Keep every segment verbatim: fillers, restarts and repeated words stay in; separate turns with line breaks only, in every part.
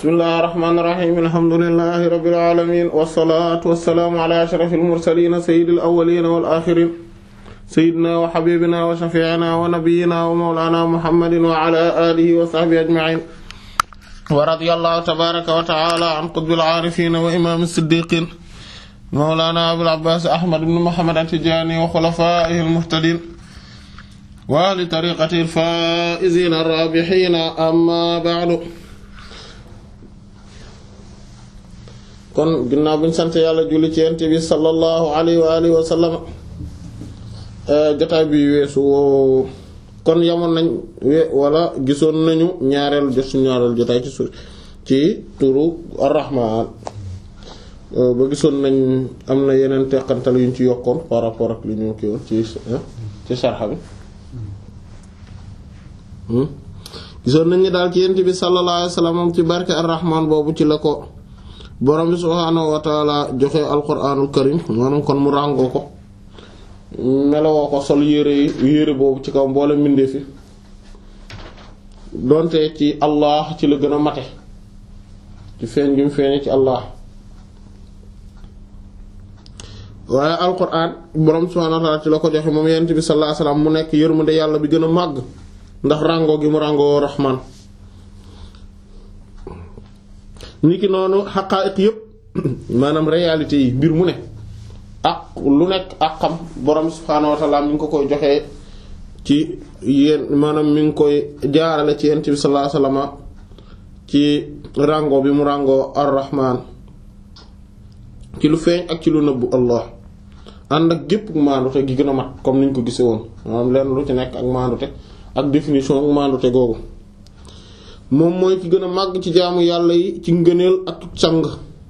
bismillahir rahmanir rahim alhamdulillahi rabbil alamin wassalatu wassalamu ala ashrafil mursalin sayyidil awwalin wal akhirin sayyidina wa habibina wa shafi'ina wa nabiyyina wa mawlana muhammadin wa ala alihi wa sahbihi ajma'in wa radiyallahu tabaraka wa ta'ala an qutbil arifin wa imamis siddiqin mawlana abul abbas ahmad ibn muhammad at-tijani wa khulafa'ihil muhtadin wa li tariqatil faa'izin ar-rabihin amma ba'du. kon ginnaaw bi ñu sant yàlla julli ci yonent bi sallallahu alayhi wa alihi wa sallam jotaay bi weesu woo kon yamoon nañ we wala gisoon nañu ñaareelu jot suñu ñaareelu jotaay ci su ci turu ar-Rahmaan ba gisoon nañ am na yeneen teqantal yu ñu ci yokkoon par rapport ak li ñu kii woon ci ci sarxa bi gisoon nañ ni daal ci yonent bi sallallahu alayhi wa sallam moom ci barke ar-Rahmaan boobu ci la ko borom bi subhaanahu wa taala joxe alquranul karim maanaam kon mu ràngoo ko melowoo ko sol yére yi yére boobu ci kaw mboole mbindee fi donte ci allah ci la gën a mate ci feeñ gi mu feeñe ci allah waaye alquran borom bi subhaanahu wa taala ci la ko joxe moom yonent bi sallallahu alayhi wasallam mu nekk yërmande yàlla bi gën a màgg ndax ràngoo gi mu ràngoo rahmaan niki noonu xaqaa'iq yëpp maanaam réalité yi mbir mu ne ak lu nekk ak xam borom subhaanahu wa ta'ala mi ngi ko koy joxee ci yéen maanaam mi ngi koy jaarale ci yonent bi sallallahu alayhi wasallam ci rango bi mu rango ar-Rahmaan ci lu feeñ ak ci lu nëbbu Allah ànd ak gépp maandute gi gën a mat comme niñ ko gisee woon maanaam lenn lu ci nekk ak maandute ak définition ak maandute googu. moom mooy ki gën a màgg ci jaamu yàlla yi ci ngëneel ak càng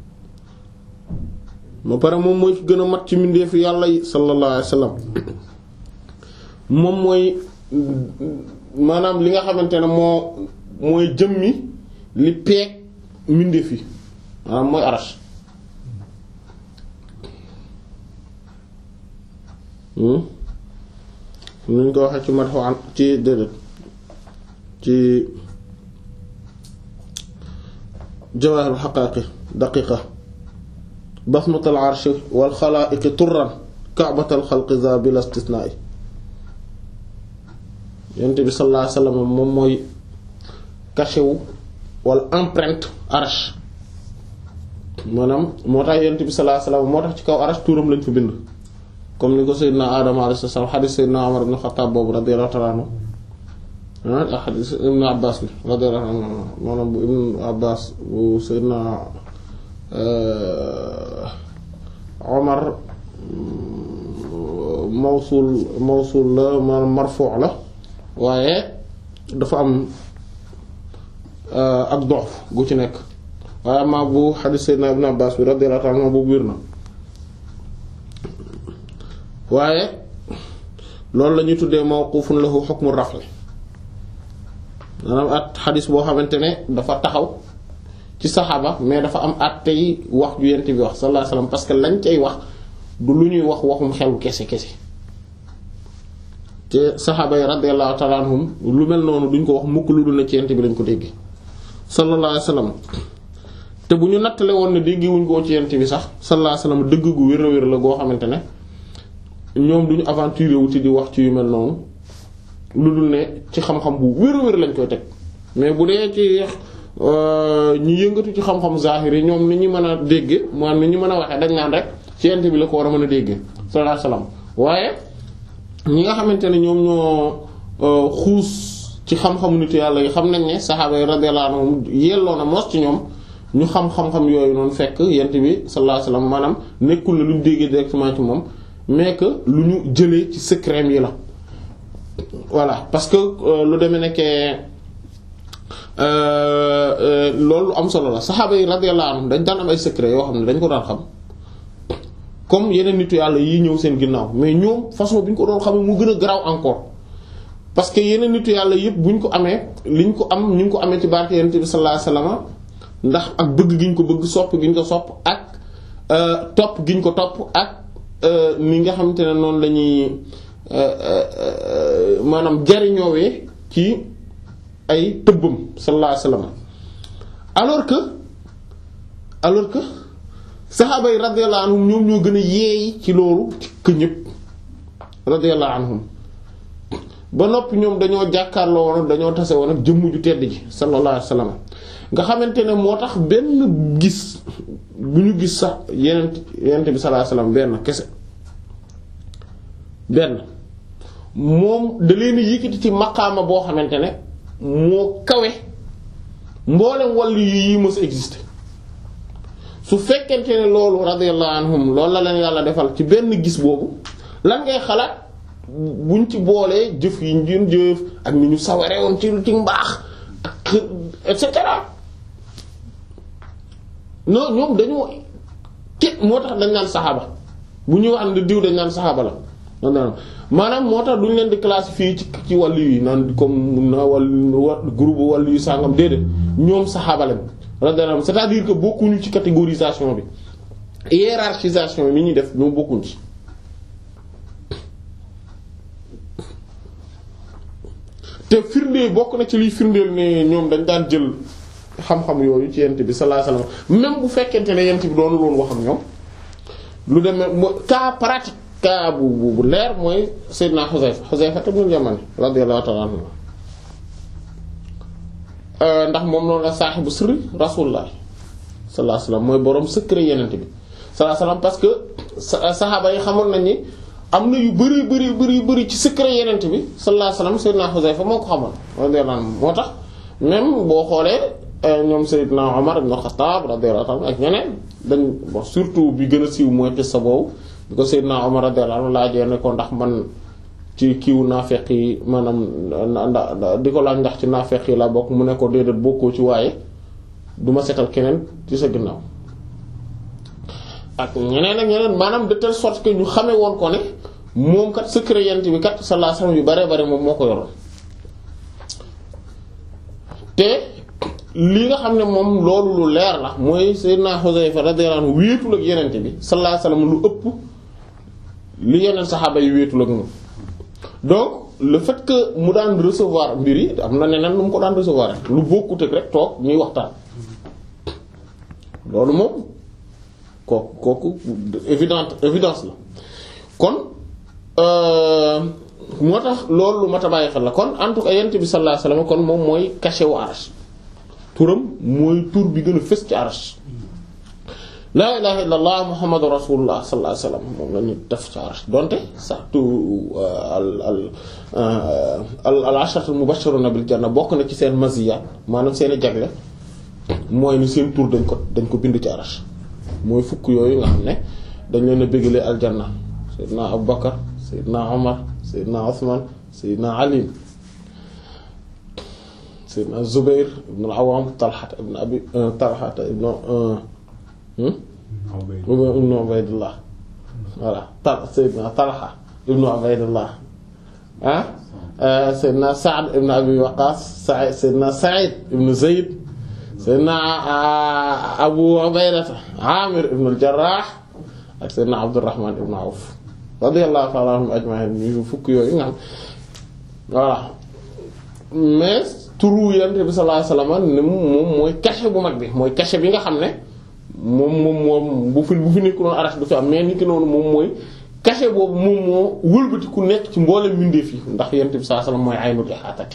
ba pare moom mooy ki gën a mat ci mbindeefu yàlla yi sallallahu alayhi wasallam moom mooy maanaam li nga xamante ne moo mooy jëmmi li peeg mbindeef yi maanaam mooy arash nuñ ko waxee ci madhu ci déedéet ci jawaahirul haqaa'iq daqiiqa basmatul arshi wal xalaa'iqi turran ka'batal xalqi za bil istisnaa'i yonent bi sallallahu alayhi wasallam moom mooy cachet wu wala empreinte arsh maanaam moo tax yonent bi sallallahu alayhi wasallam moo tax ci kaw arsh turam lañ fa bind comme ni ko Seydina Adama alayhi salaam xadiis Seydina Umar ibn Xattaab boobu radiyallahu ta'ala anhu ah xadiis Ibn Abbaas bi radiyallahu anhu maanaam bu Ibn Abbaas bu Seydina Omar mawsul mawsul la maanaam marfu' la waaye dafa am ak dox gu ci nekk waaye maa bu xadiis Seydina Ibn Abbaas bi radiyallahu anhu boobu wér na waaye loolu la ñuy tuddee mawqufun lahu hukmu raf'i maanaam at xadis boo xamante ne dafa taxaw ci saxaaba mais dafa am at tey wax ju yent bi wax sallallahu alayhi wasallam parce que lañ cay wax du lu ñuy wax waxum xelu kese kese te saxaaba yi radiyallahu ta'ala anhum lu mel noonu duñ ko wax mukk lu dul ne ci yent bi lañ ko dégg sallallahu alayhi wasallam te bu ñu nattale woon ne dégg wuñ koo ci yent bi sax sallallahu alayhi wasallam dëgg gu wér a wér la goo xamante ne ñoom duñu aventuré wuti di wax ci yu mel noonu lu dul ne ci xam-xam bu wér-wér lañ koy teg mais bu dee ci ñu yëngatu ci xam-xam zahiri yi ñoom ni ñu mën a dégge maanaam ni ñu mën a waxee dañ naan rek ci yent bi la ko war a mën a dégge sallallahu alayhi wasallam waaye ñi nga xamante ne ñoom ñoo xuus ci xam-xamu nit yàlla yi xam nañ ne saxaaba yi radiyallahu anhum yelloo na mos ci ñoom ñu xam-xam-xam yooyu noonu fekk yent bi sallallahu alayhi wasallam maanaam nekkul ne lu ñu déggee directement ci moom mais que lu ñu jëlee ci secret yi la voilà parce que lu demee nekkee loolu am solo la saxaaba yi radiyallahu anhum dañ daan am ay secret yoo xam ne dañ ko daan xam comme yeneen nitu yàlla yi ñëw seen ginnaaw mais ñoom façon bi ñu ko doon xamee mu gën a garaaw encore parce que yeneen nitu yàlla yëpp bu ñu ko amee liñ ko am ñu ngi ko amee ci barke yonent bi sallallahu alayhi wasallam ndax ak bëgg gi ñu ko bëgg sopp gi ñu ko sopp ak topp gi ñu ko topp ak ni nga xamante ne noonu lañuy maanaam jariñoowee ci ay tëbbam sallallahu alayhi wasallam alors que alors que saxaaba yi radiyallahu anhum ñoom ñoo gën a yeey ci loolu que ñëpp radiyallahu anhum ba noppi ñoom dañoo jàkkaarloo woon dañoo tase woon ak jëmm ju tedd ji sallallahu alayhi wasallam nga xamante ne moo tax benn gis bu ñu gis sax yeneen yeneen bi sallallahu alayhi wasallam benn kese benn moom da leen yëkkati ci maqaama boo xamante ne moo kawe mboolem wàllu yi mës a exister su fekkente ne loolu radiyallahu anhum loolu la leen yàlla defal ci benn gis boobu lan ngay xalaat buñ ci boolee jëf yi ñu jëf ak ni ñu saware woon ci ci mbaax ak et cetera non ñoom dañoo ké moo tax dañ naan saxaaba bu ñuy wax ne diw dañ naan saxaaba la maanaam moo tax duñ leen di classifier ci ci wàllu yi naan comme na wàllu groupe wàllu yu sàngam déedéet ñoom saxaaba lañ radiyallahu c'est-à-dire que bokkuñu ci catégorisation bi hiérarchisation bi ñuy def ñoom bokkuñ ci. te firndee bokk na ci liy firndeel ne ñoom dañ daan jël xam-xam yooyu ci yent bi sallallahu alayhi wasallam même bu fekkente ne yent bi doonu loon waxam ñoom lu demee cas pratique cas bu bu leer mooy Seydina Xuzayfa Xuzayfa ibn Yaman radiyallahu ta'ala anhu ndax moom noonu la saaxibu sirri rasulullah sallallahu alayhi wasallam mooy boroom secret yenent bi sallallahu alayhi wasallam parce que saxaaba yi xamoon nañ ni am na yu bari bari bari bari ci secret yenent bi sallallahu alayhi wasallam Seydina Xuzayfa moo ko xamoon radiyallahu anhu moo tax même boo xoolee ñoom Seydina Omar ibn Khattab radiyallahu anhu ak ñeneen dañ bon surtout bi gën a siiw mooy qissa boobu bi ko Seydina Omar radiyallahu anhu laajee ne ko ndax man ci kiiwu naafeq yi maanaam di ko laaj ndax ci naafeq yi la bokk mu ne ko déedéet bokkoo ci waaye duma setal keneen ci sa ginnaaw ak ñeneen ak ñeneen maanaam de telle sorte que ñu xamee woon ko ne moom kat secret yent bi kat sallallahu alayhi wasallam yu bare bare moom moo ko yoroon te li nga xam ne moom loolu lu leer la mooy Seydina Xuzayfa radiyallahu anhu wéetul ak yenente bi sallallahu alayhi wasallam lu ëpp li yeneen saxaaba yi wéetul ak moom donc le fait que mu daan recevoir mbir yi am na neneen nu mu ko daan recevoir rek lu bokkut ak rek toog ñuy waxtaan loolu moom kooku kooku évidente évidence la kon moo tax loolu lu mat a bàyyi xel la kon en tout cas yent bi sallallahu alayhi wasallam kon moom mooy cachet wu Arsh turam mooy tur bi gën a fës ci Arsh laa ilaha illa allah muhammadu rasulullah sallallahu alayhi wasallam moom la ñu def ci Arsh donte sax tu al al al asharatul mubashiruna bil janna bokk na ci seen maziyat maanaam seen i jagle mooy ni seen tur dañ ko dañ ko bind ci Arsh mooy fukk yooyu nga xam ne dañ leen a bégalee aljanna Seydina Abu Bakar Seydina Omar Seydina Othman Seydina Ali Seydina Zubair ibn al-Awwam Talha ibn Abi Talha ibn ibn Ubaydullah voilà Tal Seydina Talha ibn Ubaydullah ah Seydina Sa'd ibn Abi Waqqas Sa'id Seydina Sa'id ibn Zayd Seydina Abu Ubayda Amir ibn al-Jarrah ak Seydina Abdurrahman ibn Awf radiyallahu ta'ala anhum ajma'in ñu fukk yooyu nga xam voilà mais turu Yonent bi sallallahu alayhi wasallam ne moom mooy cachet bu mag bi mooy cachet bi nga xam ne moom moom moom bu fi bu fi nekk noonu Arsh du fi am mais ni ki noonu moom mooy cachet boobu moom moo wëlbati ku nekk ci mboolem mbindeef yi ndax Yonent bi sallallahu alayhi wasallam mooy aynul ihaatati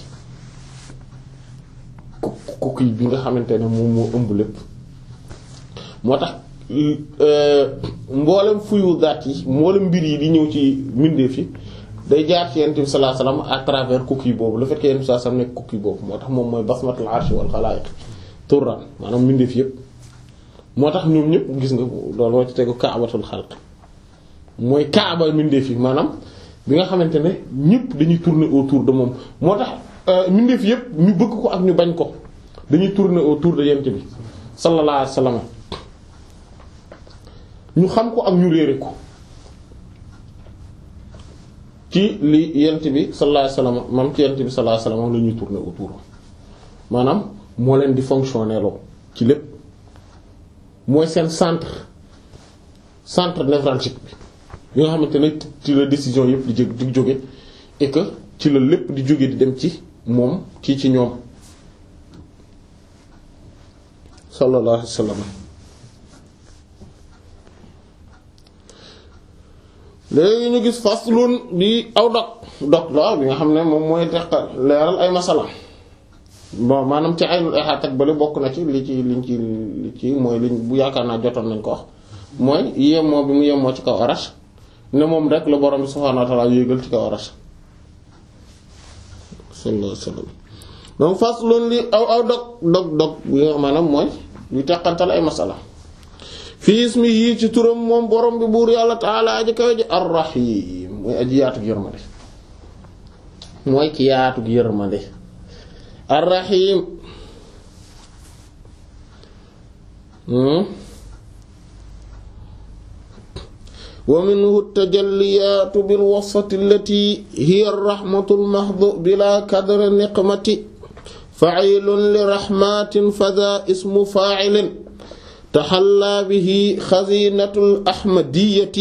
kooku bi nga xamante ne moom moo ëmb lépp moo tax mboolem fuyu daat yi mboolem mbir yi di ñëw ci mbindeef yi day jaar ci Yonent bi sallallahu alayhi wasallam à travers kooku boobu le fait que Yonent bi sallallahu alayhi wasallam nekk kooku boobu moo tax moom mooy basmatul arsh wal xalaa'iq turran maanaam mbindeef yépp moo tax ñoom ñëpp gis nga loolu moo ci tegu kaabatul xalq mooy kaaba mbindeef yi maanaam bi nga xamante ne ñëpp dañuy tourner autour de moom moo tax mbindeef yépp ñu bëgg ko ak ñu bañ ko dañuy tourner autour de Yonent bi sallallahu alayhi wasallam ñu xam ko ak ñu réere ko ci li Yonent bi sallallahu alayhi wasallam mam ci Yonent bi sallallahu alayhi wasallam la ñuy tourner autour maanaam moo leen di fonctionner loo ci lépp mooy seen centre centre névralgique bi nga xamante ne ci la décision yépp di jég di jóge et que ci la lépp di jóge di dem ci moom ci ci ñoom sallallahu alayhi wa sallam. léegi ñu gis faslun di aw dog dog la bi nga xam ne moom mooy teqal leeral ay masala bon maanaam ci aynul ihata ak bale bokk na ci li ci liñ ci li ci mooy liñ bu yaakaar naa jotoon nañ ko wax mooy yemoo bi mu yemoo ci kaw arash ne moom rek la borom bi subhaanahu wa ta'ala yéegal ci kaw arash sallallahu alayhi wa sallam. donc faslun li aw aw dog dog dog bi nga maanaam mooy lu teqantal ay masala fii ismi yii ci turam moom borom bi buur yàlla taala aji kawe ji ar-rahim mooy aji yaatug yërmande mooy ki yaatug yërmande ar-rahim wa minhu at-tajalliyaatu bil wasfati allati hiya ar-rahmatu al-mahdhu bila kadri niqmati fa'ilun li rahmatin fadha ismu fa'ilin taxallaa bihi xazinatul ahmadiyati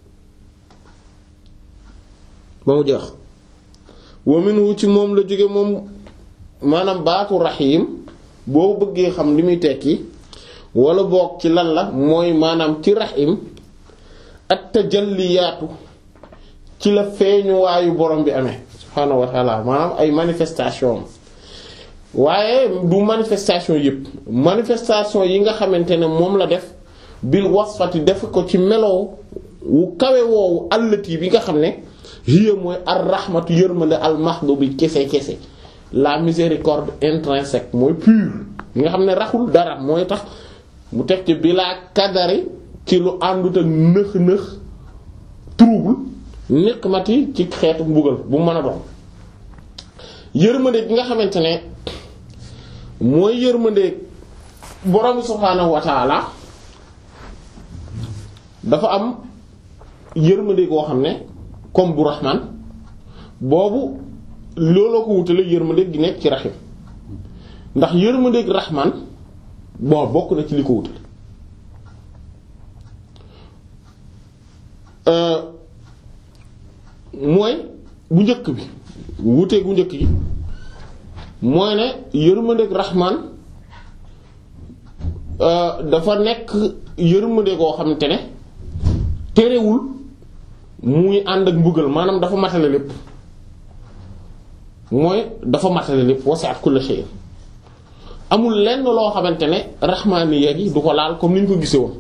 ba mu jeex wa minhu ci moom la jóge moom maanaam baatu raxiim boo bëggee xam li muy tekki wala boog ci lan la mooy maanaam ci raxiim at tajalliyaatu ci la feeñuwaayu borom bi amee subhaanahu wa taala maanaam ay manifestation waaye du manifestation yëpp manifestation yi nga xamante ne moom la def bil wasfati def ko ci meloo wu kawe woowu allati bi nga xam ne hiya mooy ar rahmatu yërmande al mahdu bi kese kese la miséricorde intrinsèque mooy pure bi nga xam ne raxul dara mooy tax mu teg ci bilaa kadari ci lu àndut ak nëx nëx trouble niqmati ci xeetu mbugal bu mën a doon yërmande bi nga xamante ne mooy yërmande borom subhaanahu wa ta'ala dafa am yërmande goo xam ne comme bu rahman boobu looloo ko wutale yërmande gi nekk ci rahim ndax yërmande gi rahman bon bokk na ci li ko wutale mooy bu njëkk bi wute gu njëkk gi mooy ne yërmandeeg rahman dafa nekk yërmande goo xamante ne terewul muy ànd ak mbugal maanaam dafa matale lépp mooy dafa matale lépp wasi'at kulla shay'in amul lenn loo xamante ne rahmaaniya gi du ko laal comme ni ñu ko gisee woon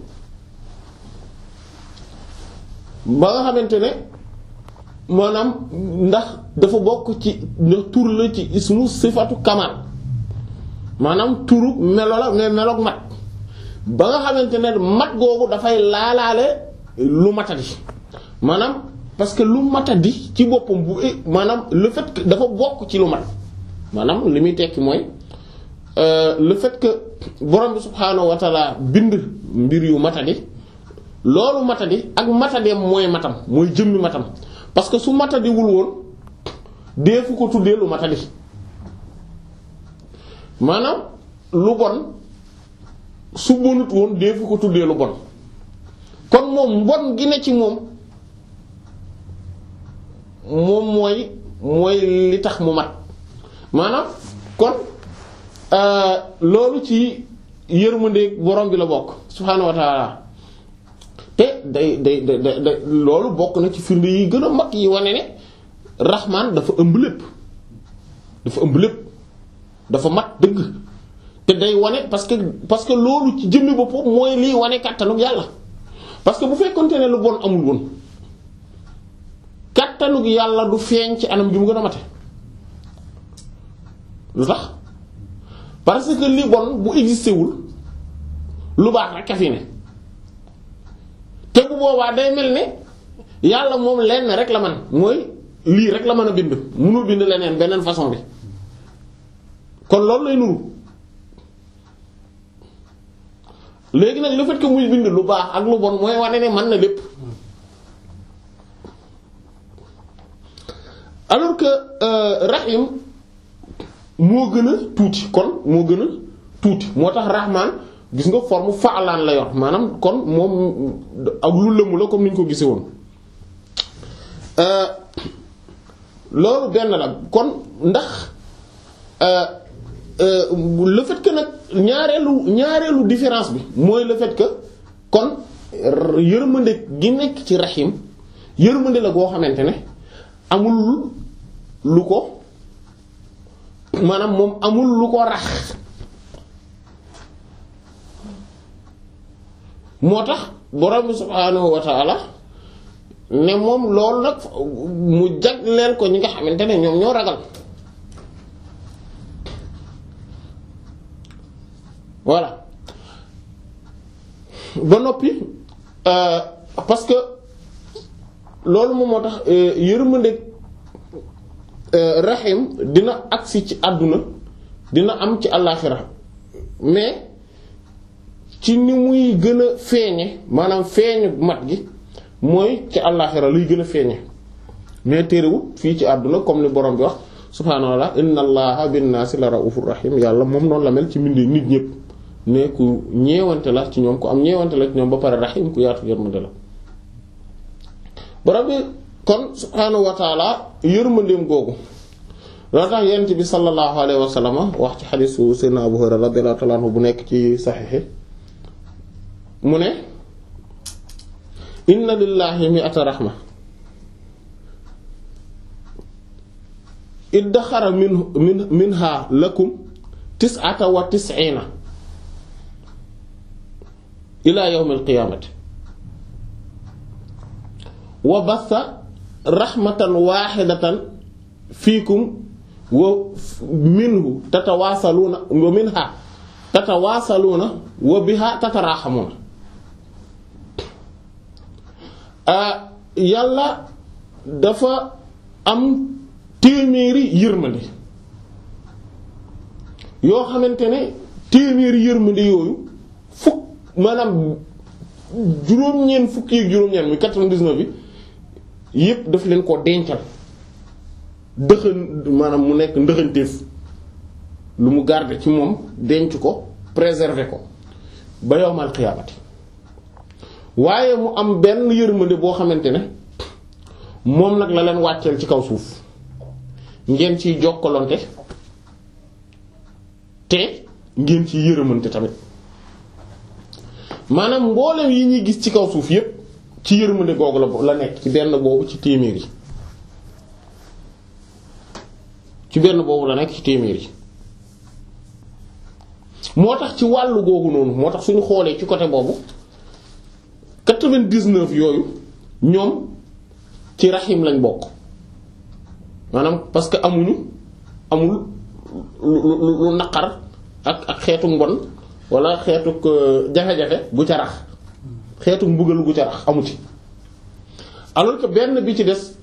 ba nga xamante ne maanaam ndax dafa bokk ci ndax tur la ci ismu sifatu kamal maanaam turu melo la mais meloog mat ba nga xamante ne mat googu dafay laalaale lu matadi maanaam parce que lu matadi ci boppam bu maanaam le fait que dafa bokk ci lu mat maanaam li muy tekki mooy le fait que borom bi subhaanahu wa ta'ala bind mbir yu matadi loolu matadi ak matadeem mooy matam mooy jëmmi matam parce que su matadiwul woon deefu ko tuddee lu matadi maanaam lu bon su bonut woon deefu ko tuddee lu bon kon moom mbon gi ne ci moom moom mooy mooy li tax mu mat maanaam kon loolu ci yërmande borom bi la bokk subhaanahu wa ta'ala te day day day day loolu bokk na ci firnde yi gën a mag yi wane ne rahman dafa ëmb lépp dafa ëmb lépp dafa mat dëgg te day wane parce que parce que loolu ci jëmmi boppam mooy liy wane kàttanu yàlla parce que bu fekkonte ne lu bon amul woon kàttanu yàlla du feeñ ci anam gi mu gën a mate lu tax parce que li bon bu existé wul lu baax rek a fi ne te bu boobaa day mel ne yàlla moom lenn rek la man mooy lii rek la mën a bind mënul bind leneen beneen façon bi kon loolu lay nuru léegi nag le fait que muy bind lu baax ak lu bon mooy wane ne mën na lépp alors que euh, rahim moo gën a tuuti kon moo gën a tuuti moo tax rahman gis nga forme fa'lan la yor maanaam kon moom ak lu lëmu la comme ni ñu ko gisee woon loolu benn la kon ndax le fait que nag ñaareelu ñaareelu différence bi mooy le fait que kon yërmande gi nekk ci rahim yërmande la goo xamante ne amul lu ko maanaam moom amul lu ko rax moo tax borom subhaanahu wa ta'ala ne moom loolu nag mu jagleel ko ñi nga xamante ne ñoom ñoo ragal voilà ba noppi euh, parce que loolu moom moo tax euh, yërmande euh, rahim dina agsi ci àdduna dina am ci àllaaxira mais ci ni muy gën a feeñe maanaam feeñu mat gi mooy ci àllaaxira luy gën a feeñe mais téerewul fii ci àdduna comme ni borom bi wax subhaanahu wa ta'ala inna allaha binnaasi la ra'ufur rahim yàlla moom noonu la mel ci mbindi nit ñépp ne ku ñeewante la ci ñoom ku am ñeewante la ci ñoom ba pare rahim ku yaatu yërmande la borom bi kon subhaanahu wa ta'ala yërmandeem googu loolu tax yonent bi sallallahu alayhi wa sallam wax ci xadiisu sayyidina Abu Hurayra radiyallahu ta'ala anhu bu nekk ci saxiix mu ne inna lillahi mi'ata rahma iddaxara min min minha lakum tis'ata wa tis'ina ila yawm al-qiyamati wa batha rahmatan wahidatan fiikum wa minhu tatawaasaluuna wa minha tatawaasaluuna wa biha tatarahamuuna yàlla dafa am téeméeri yërmande yoo xamante ne téeméeri yërmande yooyu fukk maanaam juróom-ñeent fukki ak juróom-ñeent muy quatre-vingt-dix-neuf bi yépp daf leen ko dencal dëxën maanaam mu nekk ndëxanteef lu mu garder ci moom denc ko préserver ko ba yawmal qiyaamati waaye mu am benn yërmande boo xamante ne moom nag la leen wàcceel ci kaw suuf ngeen ciy jokkalante te ngeen ciy yërëmante tamit maanaam mboolem yi ñuy gis ci kaw suuf yépp ci yërmande googu la la nekk ci benn boobu ci téeméer yi ci benn boobu la nekk ci téeméer yi moo tax ci wàllu googu noonu moo tax suñu xoolee ci côté boobu quatre-vingt-dix-neuf yooyu ñoom ci rahim lañ bokk maanaam parce que amuñu amul lu lu naqar ak ak xeetu mbon wala xeetu jafe-jafe bu ca rax xeetu mbugal gu ca rax amu ci alors que benn bi ci des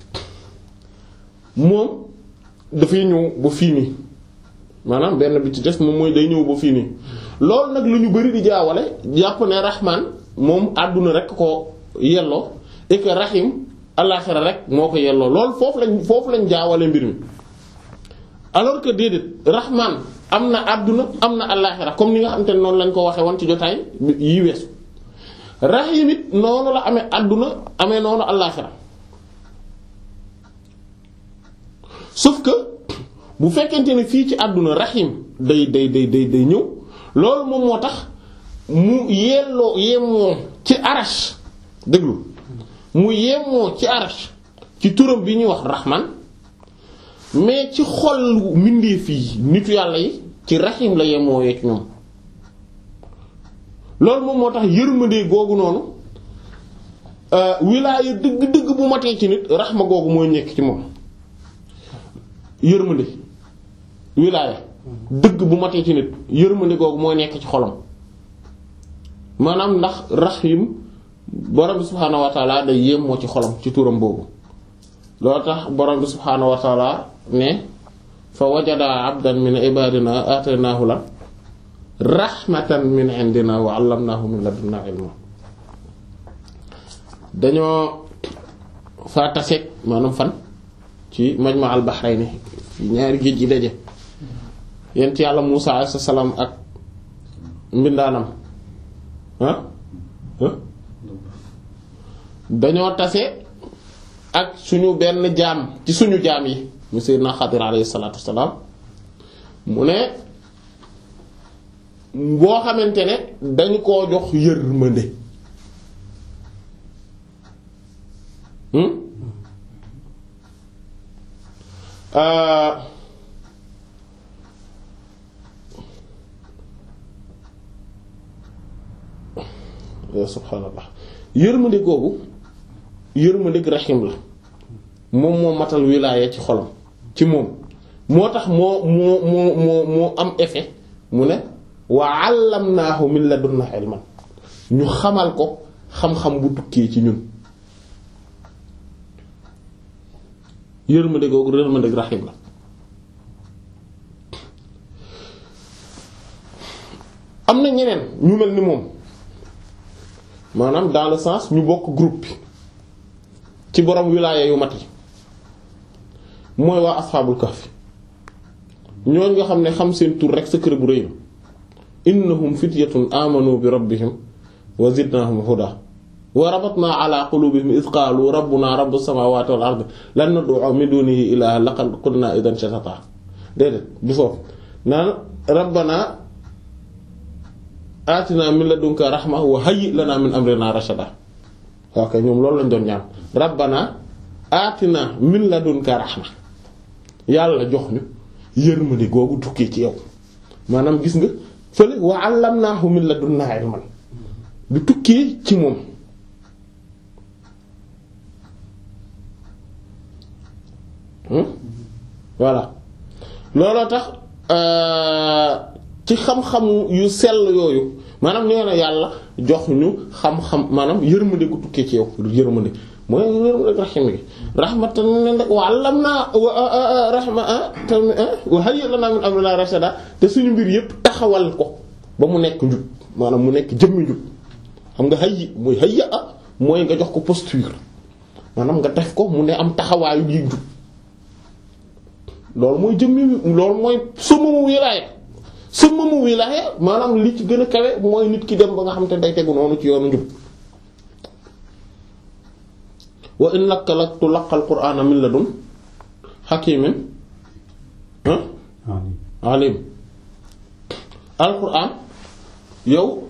moom dafay ñëw ba fii nii maanaam benn bi ci des moom mooy day ñëw ba fii nii loolu nag lu ñu bari di jaawale jàpp ne rahman moom àdduna rek ko yelloo et que rahim àllaxira rek moo ko yelloo loolu foofu lañ foofu lañ jaawale mbir mi alors que déedéet rahman am na àdduna am na àllaxira comme ni nga xam te ne noonu lañ ko waxee woon ci jotaay yi weesu rahim it noonu la amee àdduna amee noonu àllaxira sauf que bu fekkente ne fii ci àdduna rahim day day day day day ñëw loolu moom moo tax mu yelloo yemoo ci arash déglu mu yemoo ci arash ci turam bi ñuy wax rahman mais ci xol mbindeef yi nitu yàlla yi ci rahim la yemoo yee ci ñoom loolu moom moo tax yërmande googu noonu wilaaya dëgg-dëgg bu matee ci nit rahma googu mooy nekk ci moom yërmande wilaaya dëgg bu matee ci nit yërmande googu mooy nekk ci xolam maanaam ndax rahim borom bi subhaanahu wa taala day yéemoo ci xolam ci turam boobu loolu tax borom bi subhaanahu wa taala ne fa wajada abdan min ibadina ataynaahu la rahmatan min indina wa allamnaahu min ladunna ilma dañoo fa taseeg maanaam fan ci majma al bahrayni fi ñaari géej gi daje yent yàlla Muusaa alayhi salaam ak mbindaanam ah dañoo tase ak suñu benn jaam ci suñu jaam yi mu Seydina Xadir alayhi salaatu wassalaam mu ne boo xamante ne dañu koo jox yërmande hmm ya subhaanallah yërmande googu yërmande rahim la moom moo matal wilaaya ci xolam ci moom moo tax moo moo moo moo moo am effet mu ne wa allamnaahu min ladunnaa ilman ñu xamal ko xam-xam bu tukkee ci ñun yërmande googu yërmande rahim la am na ñeneen ñu mel ni moom maanaam dans le sens ñu bokk groupe bi ci borom wilaaya yu mat yi mooy waa asxaabul kahfi ñooñ nga xam ne xam seen tur rek sa kër bu rëy la innahum fityatun amanu bi rabbihim wa zidnahum huda wa rabatna ala qulubihim iz qalu rabbuna rabbus samawati wal ardi lan nad'u min dunihi ilaha laqad qulna idan shatata déedéet du foofu naan rabbana atina min ladunka rahma wa hayyi lana min amrina rashada ok ñoom loolu lañ doon ñaan rabbana atina min ladunka rahma yàlla jox ñu yërmande googu tukkee ci yow maanaam gis nga fële wa allamnaahu min ladunnaa ilman du tukkee ci moom voilà looloo tax ci xam-xam yu sell yooyu maanaam nee na yàlla jox ñu xam-xam maanaam yërmande gu tukkee ci yow yërmande mooy yërmande rahim gi rahmatan wa allamnaa rahma wa hayya lanaa min amrinaa rashada te suñu mbir yépp taxawal ko ba mu nekk njub maanaam mu nekk jëmmi njub xam nga hayyi mooy hayya mooy nga jox ko posture maanaam nga def ko mu ne am taxawaayu yi njub loolu mooy jëmmi loolu mooy summu wilaaya summu wilaaya maanaam li ci gën a kawe mooy nit ki dem ba nga xam te day tegu noonu ci yoonu njub wa innaka la tulaqal qur'ana min ladun hakimin alim alquran yow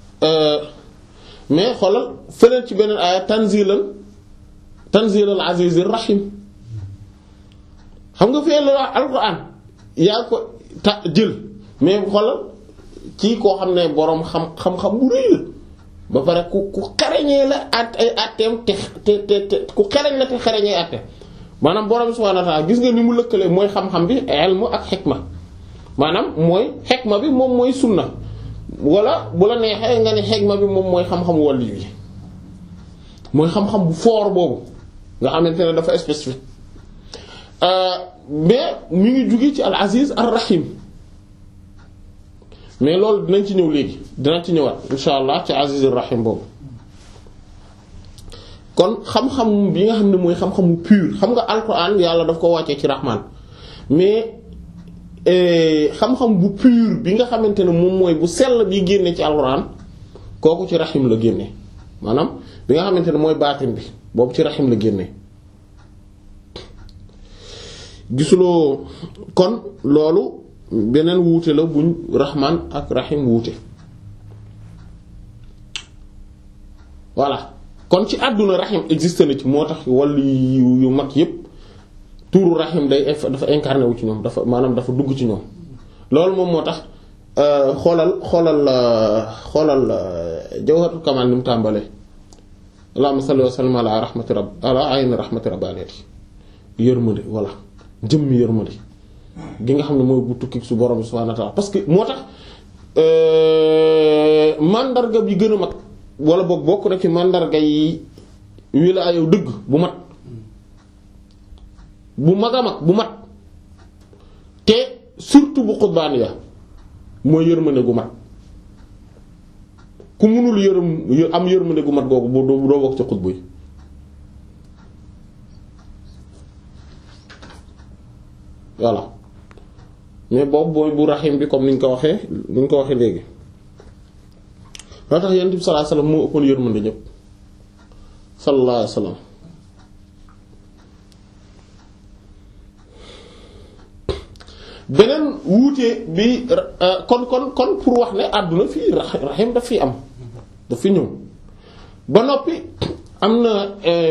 mais xoolal feneen ci beneen aaya tanzilan tanzilal azizir rahim xam nga fee la alquran yaa ko ta jël mais xoolal ci koo xam ne boroom xam xam-xam bu rëy la ba pare ku ku xarañee la at ay atteem te te te ku xarañ la te xarañee atte maanaam boroom subhaanahu wa ta'aala gis nga ni mu lëkkale mooy xam-xam bi ilmu ak xikma maanaam mooy xikma bi moom mooy sunna wala bu la neexee nga ne xikma bi moom mooy xam-xam wàllu yi mooy xam-xam bu foor boobu nga xamante ne dafa spécifique mais mi ngi jóge ci al aziz ar rahim mais loolu dinañ ci ñëw léegi dinañ ci ñëwaat insha allah ci aziz ar rahim boobu kon xam-xam bi nga xam ne mooy xam-xamu pur xam nga alquran yàlla daf ko wàccee ci rahman mais xam-xam bu pur bi nga xamante ne moom mooy bu sell bi génne ci alquran kooku ci rahim la génne maanaam bi nga xamante ne mooy baatin bi boobu ci rahim la génne gisuloo kon loolu beneen wuute la buñ rahman ak rahim wuute voilà kon ci àdduna rahim existe na ci moo tax wàllu yu yu mag yépp tuuru rahim day dafa incarné wu ci ñoom dafa maanaam dafa dugg ci ñoom loolu moom moo tax xoolal xoolal xoolal jawharatul kamal ni mu tàmbalee allahumma salli wa sallim ala rahmati rabb ala ayni rahmati rabbaniyati yërmande voilà jëmmi yërmande gi nga xam ne mooy bu tukki su borom bi subhanahu wa ta'ala parce que moo tax mandarga bi gën a mag wala boog bokk na ci mandarga yi wilaaya yow dëgg bu mat bu mag a mag bu mat te surtout bu xutbaaniya mooy yërmande gu mat ku mënul yërëm am yërmande gu mat googu boo doo bokk ci xutbu yi voilà mais boobu booy bu raxim bi comme ni ñu ko waxee ni ñu ko waxee léegi loo tax Yonent bi sallallahu alayhi wasallam moo ëppoon yërmande ñépp sallallahu alayhi wasallam beneen wuute bi kon kon kon pour wax ne àdduna fii rahim daf fi am daf fi ñëw ba noppi am na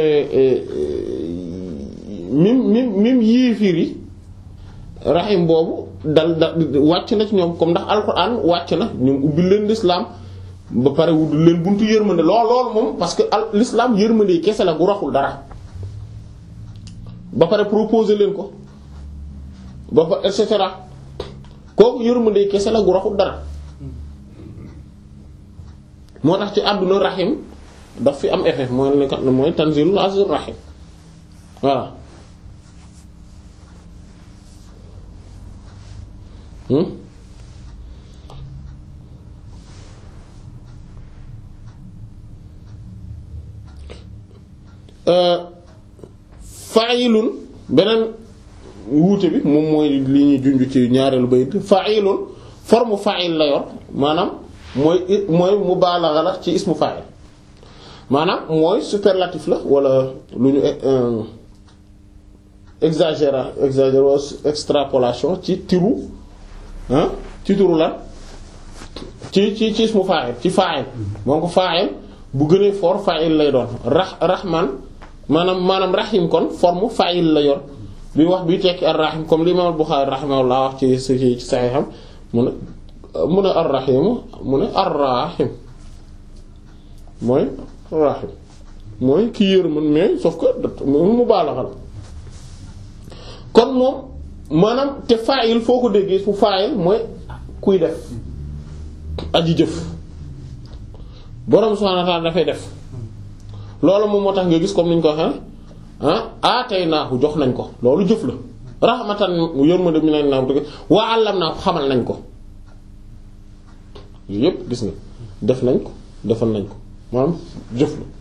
mim mim mim yéefir yi rahim boobu dal dal wàcc na ci ñoom comme ndax alxuraan wàcc na ñoom ubbi leen l'islam ba pare wut leen buntu yërmande lool loolu moom parce que al l'islam yërmande yi kese la gu raxul dara ba pare proposer leen ko ba fa et cetera kooku yërmande yi kese la gu raxul dara moo tax ci àdduna rahim daf fi am effet mooy ne mooy tanzilul azizur rahim voilà. Hmm? fa'ilun beneen wuute bi moom mooy li ñuy junj ci ñaareelu bayit fa'ilun forme fa'il la yor maanaam mooy mooy mubalagha la ci ismu fa'il maanaam mooy superlatif la wala lu ñu exagéra exagéra extrapolation ci tiru ah ci turu lan ci ci ci ismu fa'il ci fa'il moo ko fa'il bu gënee fort fa'il lay doon rax rahman maanaam maanaam rahim kon forme fa'il la yor bi wax bi tekki ar-rahim comme l'imam al-Bukhari rahimahullah wax ci ci sahiham mu ne mu ne ar-rahim mu ne ar-rahim mooy rahim mooy ki yërmande mais sauf que mu baalaxal kon moom maanaam te fa'il foo ko déggee fu fa'il mooy kuy def aji jëf borom subhanahu wa ta'ala dafay def loolu moom moo tax nga gis comme ni ñu ko waxee ah aataynaahu jox nañ ko loolu jëf la rahmatan yërmande mi nañ naa wa allamnaahu xamal nañ ko yooyu yëpp gis nga def nañ ko defal nañ ko maanaam jëf la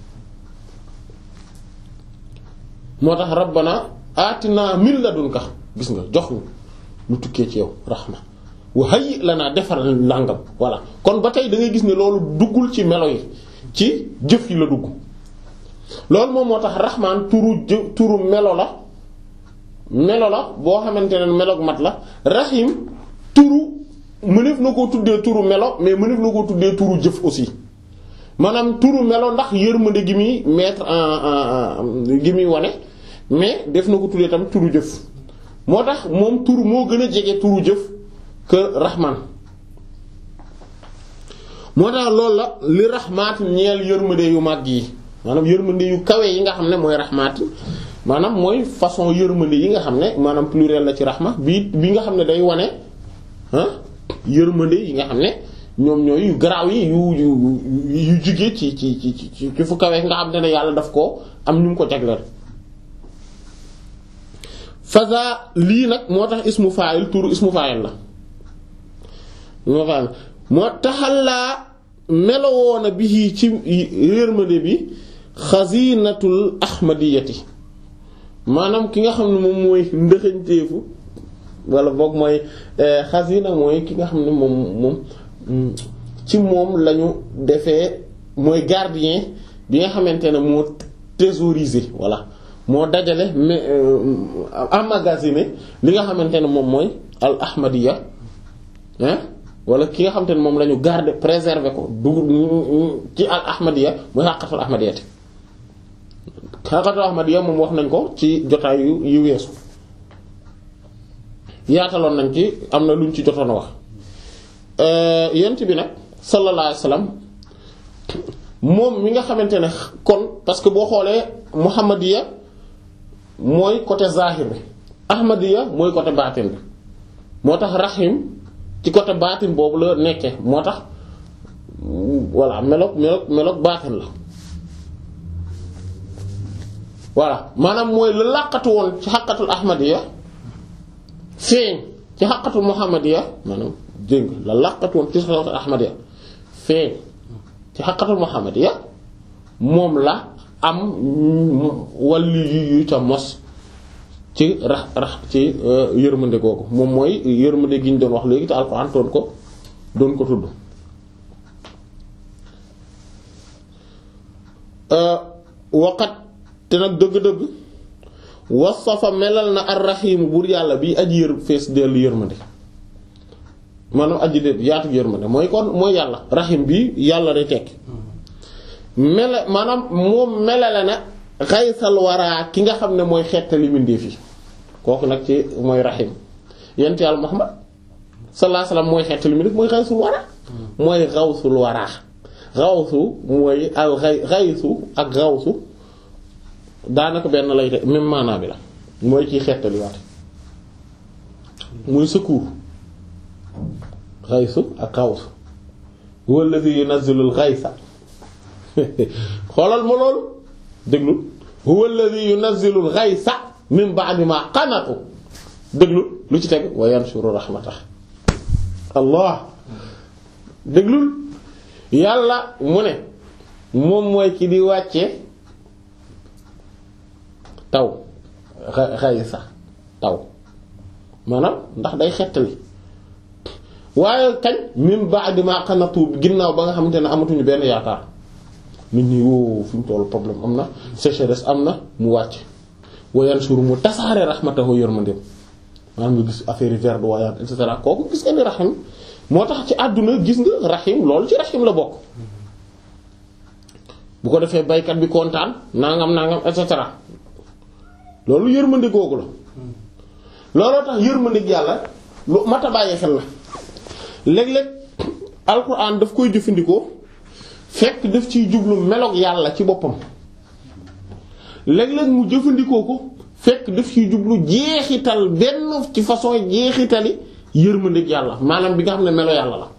moo tax rabbana aatinaa min ladunka gis nga jox ñu lu tukkee ci yow rahma wa hayyi lanaa defar langam voilà kon ba tey da ngay gis ne loolu duggul ci melo yi ci jëf yi la dugg loolu moom moo tax rahmaan turu jë turu melo la melo la boo xamante ne meloog mat la rahim turu mëneef na koo tuddee turu melo mais mëneef na koo tuddee turu jëf aussi maanaam turu melo ndax yërmande gi muy mettre en gi muy wane mais def na ko tuddee tam turu jëf moo tax moom turu moo gën a jege turu jëf que rahmaan moo tax loolu la li rahmaat ñeel yërmande yu mag yi maanaam yërmande yu kawe yi nga xam ne mooy rahmaat maanaam mooy façon yërmande yi nga xam ne maanaam pluriel la ci rahma bi bi nga xam ne day wane ah yërmande yi nga xam ne ñoom ñooy yu garaaw yi yu yu yu jugee ci ci ci ci ci fu kawe nga xam ne yàlla daf ko am ñu mu ko jagleel. faza lii nag moo tax ismu fa'il turu ismu fa'il la moo fa'il moo taxallaa melowoona bi ci yërmande bi xazinatul ahmadiyati maanaam ki nga xam ne moom mooy ndëxëñteefu wala boog mooy xazina mooy ki nga xam ne moom moom ci moom lañu defee mooy gardien bi nga xamante ne moo thésaurisé voilà moo dajale mais emmagasiné li nga xamante ne moom mooy al ahmadiya hein wala ki nga xamante ne moom la ñu garder préserver ko dugg ci al ahmadiya mooy xaqatul ahmadiyati xaqatul ahmadiya moom wax nañ ko ci jotaay yu yu weesu yaataloon nañ ci am na luñ ci jotoon a wax yent bi nag sallallahu alayhi wasallam moom mi nga xamante ne kon parce que boo xoolee muhammadiya mooy côté zahir bi ahmadiya mooy côté baatin bi moo tax rahim ci côté baatin boobu la nekkee moo tax voilà meloog meloog meloog baatin la voilà maanaam mooy la làqatu woon ci xaqatul ahmadiya feeñ ci xaqatul muhammadiya maanaam dégg la làqatu woon ci xaqatul ahmadiya feeñ ci xaqatul muhammadiya moom la am wàllu yu yu ca mos ci rax rax ci yërmande googu moom mooy yërmande gi ñu doon wax léegi te alxuraan doon ko doon ko tudd waqat te nag dëgg-dëgg wasafa melal na ar-rahim buur yàlla bi aji yër fees dellu yërmande maanaam aji de yaatu yërmande mooy kon mooy yàlla rahim bi yàlla day tekki mela maanaam moom melale na xaysal waraa ki nga xam ne mooy xettali mbindeef yi kooku nag ci mooy rahim yent yàlla Muhammad sallallahu alayhi wasallam mooy xettali mbindeef mooy xaysul waraa mooy xawsul waraa xawsu mooy al xaysu ak xawsu daanaka benn lay te même maanaa bi la mooy ciy xettali waate muy secours xaysu ak xawsu huwa alladhi yunazzilu al-ghaytha xoolal ma loolu déglul huwa alladhi yunazzilu al-ghaytha min ba'di ma qanatu déglul lu ci teg wa yanshuru rahmatah allah déglul yàlla mu ne moom mooy ki di wàcce taw ghaytha taw maanaam ndax day xettali waaye kañ min ba'di ma qanatu ginnaaw ba nga xamante ne amatuñu benn yaakaar nit ñi woo fi mu toll problème am na sécheresse am na mu wàcc wa yanshuru mu tasaare rahmatahu yërmandeem maanaam nga gis affaire yi verdoyante et cetera kooku gis nga ni rahim moo tax ci àdduna gis nga rahim loolu ci rahim la bokk bu ko defee baykat bi kontaan nangam nangam et cetera loolu yërmande googu la looloo tax yërmandeeg yàlla lu mat a bàyyi xel la léeg-léeg alquran daf koy jëfandikoo fekk daf ciy jublu meloog yàlla ci boppam léeg-léeg mu jëfandikoo ko fekk daf ciy jublu jeexital benn ci façon jeexitali yërmandeeg yàlla maanaam bi nga xam ne melo yàlla la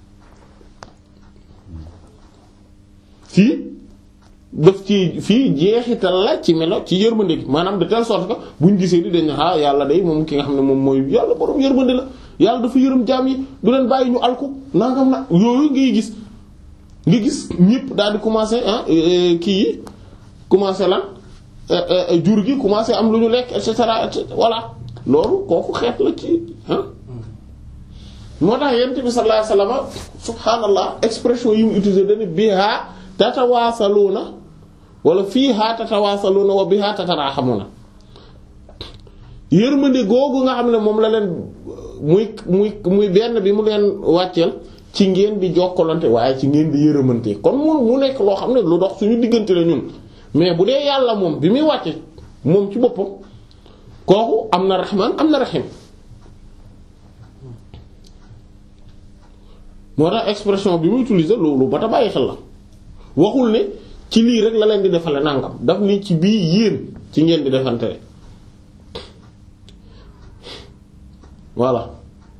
fii daf ci fii jeexital la ci melo ci yërmande gi maanaam de telle sorte que buñ gisee di dañ ah yàlla day moom ki nga xam ne moom mooy yàlla borom yërmande la yàlla dafa yërëm jaam yi du leen bàyyi ñu alku nangam na yooyu ngay gis nga gis ñëpp daal di commencer ah kii yi commencer lan jur gi commencer am lu ñu lekk et cetera voilà loolu kooku xeet la ci ah. moo tax yonent bi sallallahu alayhi wasallam subhaanallah expression yi mu utilisé dañu biha tatawaasaluuna wala fiiha tatawaasaluuna wa biha tataraahamuuna yërmande googu nga xam ne moom la leen muy muy muy benn bi mu leen wàcceel ci ngeen di jokkalante waaye ci ngeen di yërëmante kon mu mu nekk loo xam ne lu dox suñu diggante la ñun mais bu dee yàlla moom bi muy wàcce moom ci boppam kooku am na rahmaan am na rahim moo tax expression bi muy utiliser loolu ba ta bàyyi xel la waxul ne ci lii rek la leen di defale nangam daf ni ci bii yéen ci ngeen di defante voilà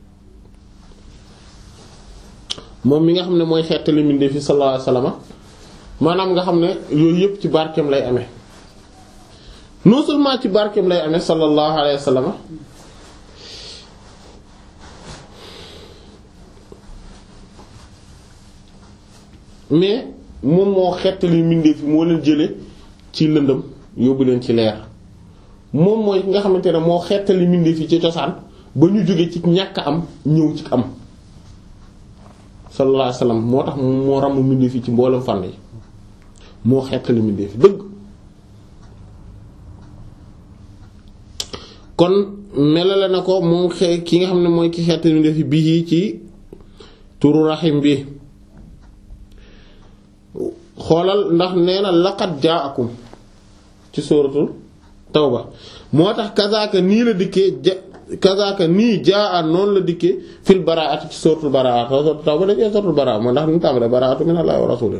moom mi nga xam ne mooy xeetali mbindeef fi sallallahu alayhi wasallam maanaam nga xam ne yooyu yëpp ci barkeem lay amee non seulement ci barkeem lay amee sallallahu alayhi wasallam mais moom moo xettali mbindeef yi moo leen jële ci lëndëm yóbbu leen ci leer moom mooy nga xamante ne moo xettali mbindeef yi ci cosaan ba ñu jóge ci ñàkk am ñëw ci am sallallahu alayhi wasallam moo tax moo ràmm mbindeef yi ci mboolem fànn yi moo xettali mbindeef yi dëgg kon melale na ko moom xe ki nga xam ne mooy ki xettali mbindeef yi bii ci turu rahim bi xoolal ndax nee na laqad jaakum ci suratul tawba moo tax kazaaka nii la dikkee ja kazaaka nii jaa noonu la dikkee fil baraa'ati ci suratul baraa'at suratul tawba da ci suratul baraa'at moo ndax ñu tàmbalee baraa'atu minallahi wa rasuulihi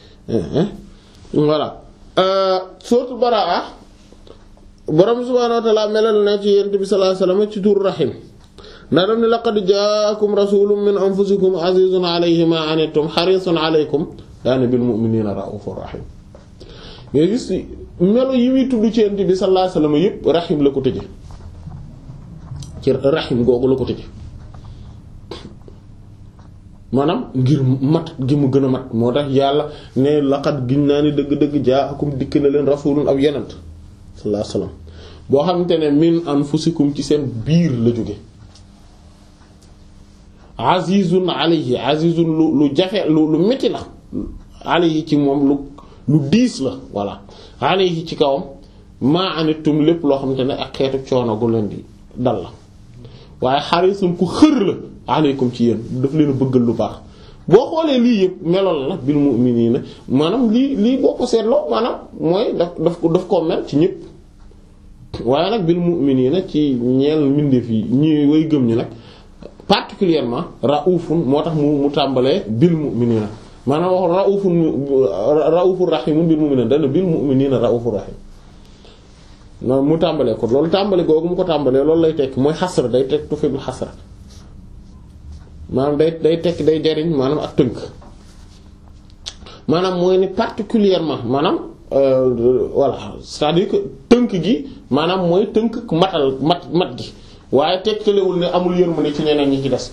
voilà suratul baraa'at borom subhaanahu wa ta'aala melal na ci yonent bi sallallahu alayhi wasallam ci tur rahim na dem ni laqad jaakum rasuulun min anfusikum azizun alayhi ma anittum harisun alaykum daane bil mu'minina ra'ufur rahim nga gis melo yi muy tudd ci yonent bi sallallahu alayhi wasallam yépp rahim la ko tëje ci rahim googu la ko tëje maanaam ngir mat gi mu gën a mat moo tax yàlla ne laqad giñ naa ni dëgg-dëgg jaakum dikk na leen rasulun ab yonent sallallahu alayhi wasallam boo xamante ne min anfusikum ci seen biir la jóge azizun alayhi azizun lu lu jafe lu lu metti la alayhi ci moom lu lu diis la voilà alayhi ci kawam maa anittum lépp loo xamante ne ak xeetu coono gu leen di dal la waaye xarisun ku xër la aleykum ci yéen daf leen a bëggal lu baax boo xoolee lii yëpp melool la bil mu'minina maanaam lii lii boo ko seetloo maanaam mooy daf daf ko daf koo mel ci ñëpp waaye nag bil mu'minina ci ñeel mbindeef yi ñi way gëm ñi nag particulièrement raufun moo tax mu mu tàmbalee bil mu'minina maanaam wax raufun raufur rahimun bil mu'minina dana bil mu'minina raufur rahim noonu mu tàmbalee ko loolu tàmbale googu mu ko tàmbalee loolu lay tekk mooy xasra day tekk tufidul xasra maanaam day day tekk day jariñ maanaam ak tënk maanaam mooy ni particulièrement maanaam euh, voilà c'est-à-dire que tënk gi maanaam mooy tënk matal mat mat gi waaye tegtalewul ne amul yërmande ci ñeneen ñi ci des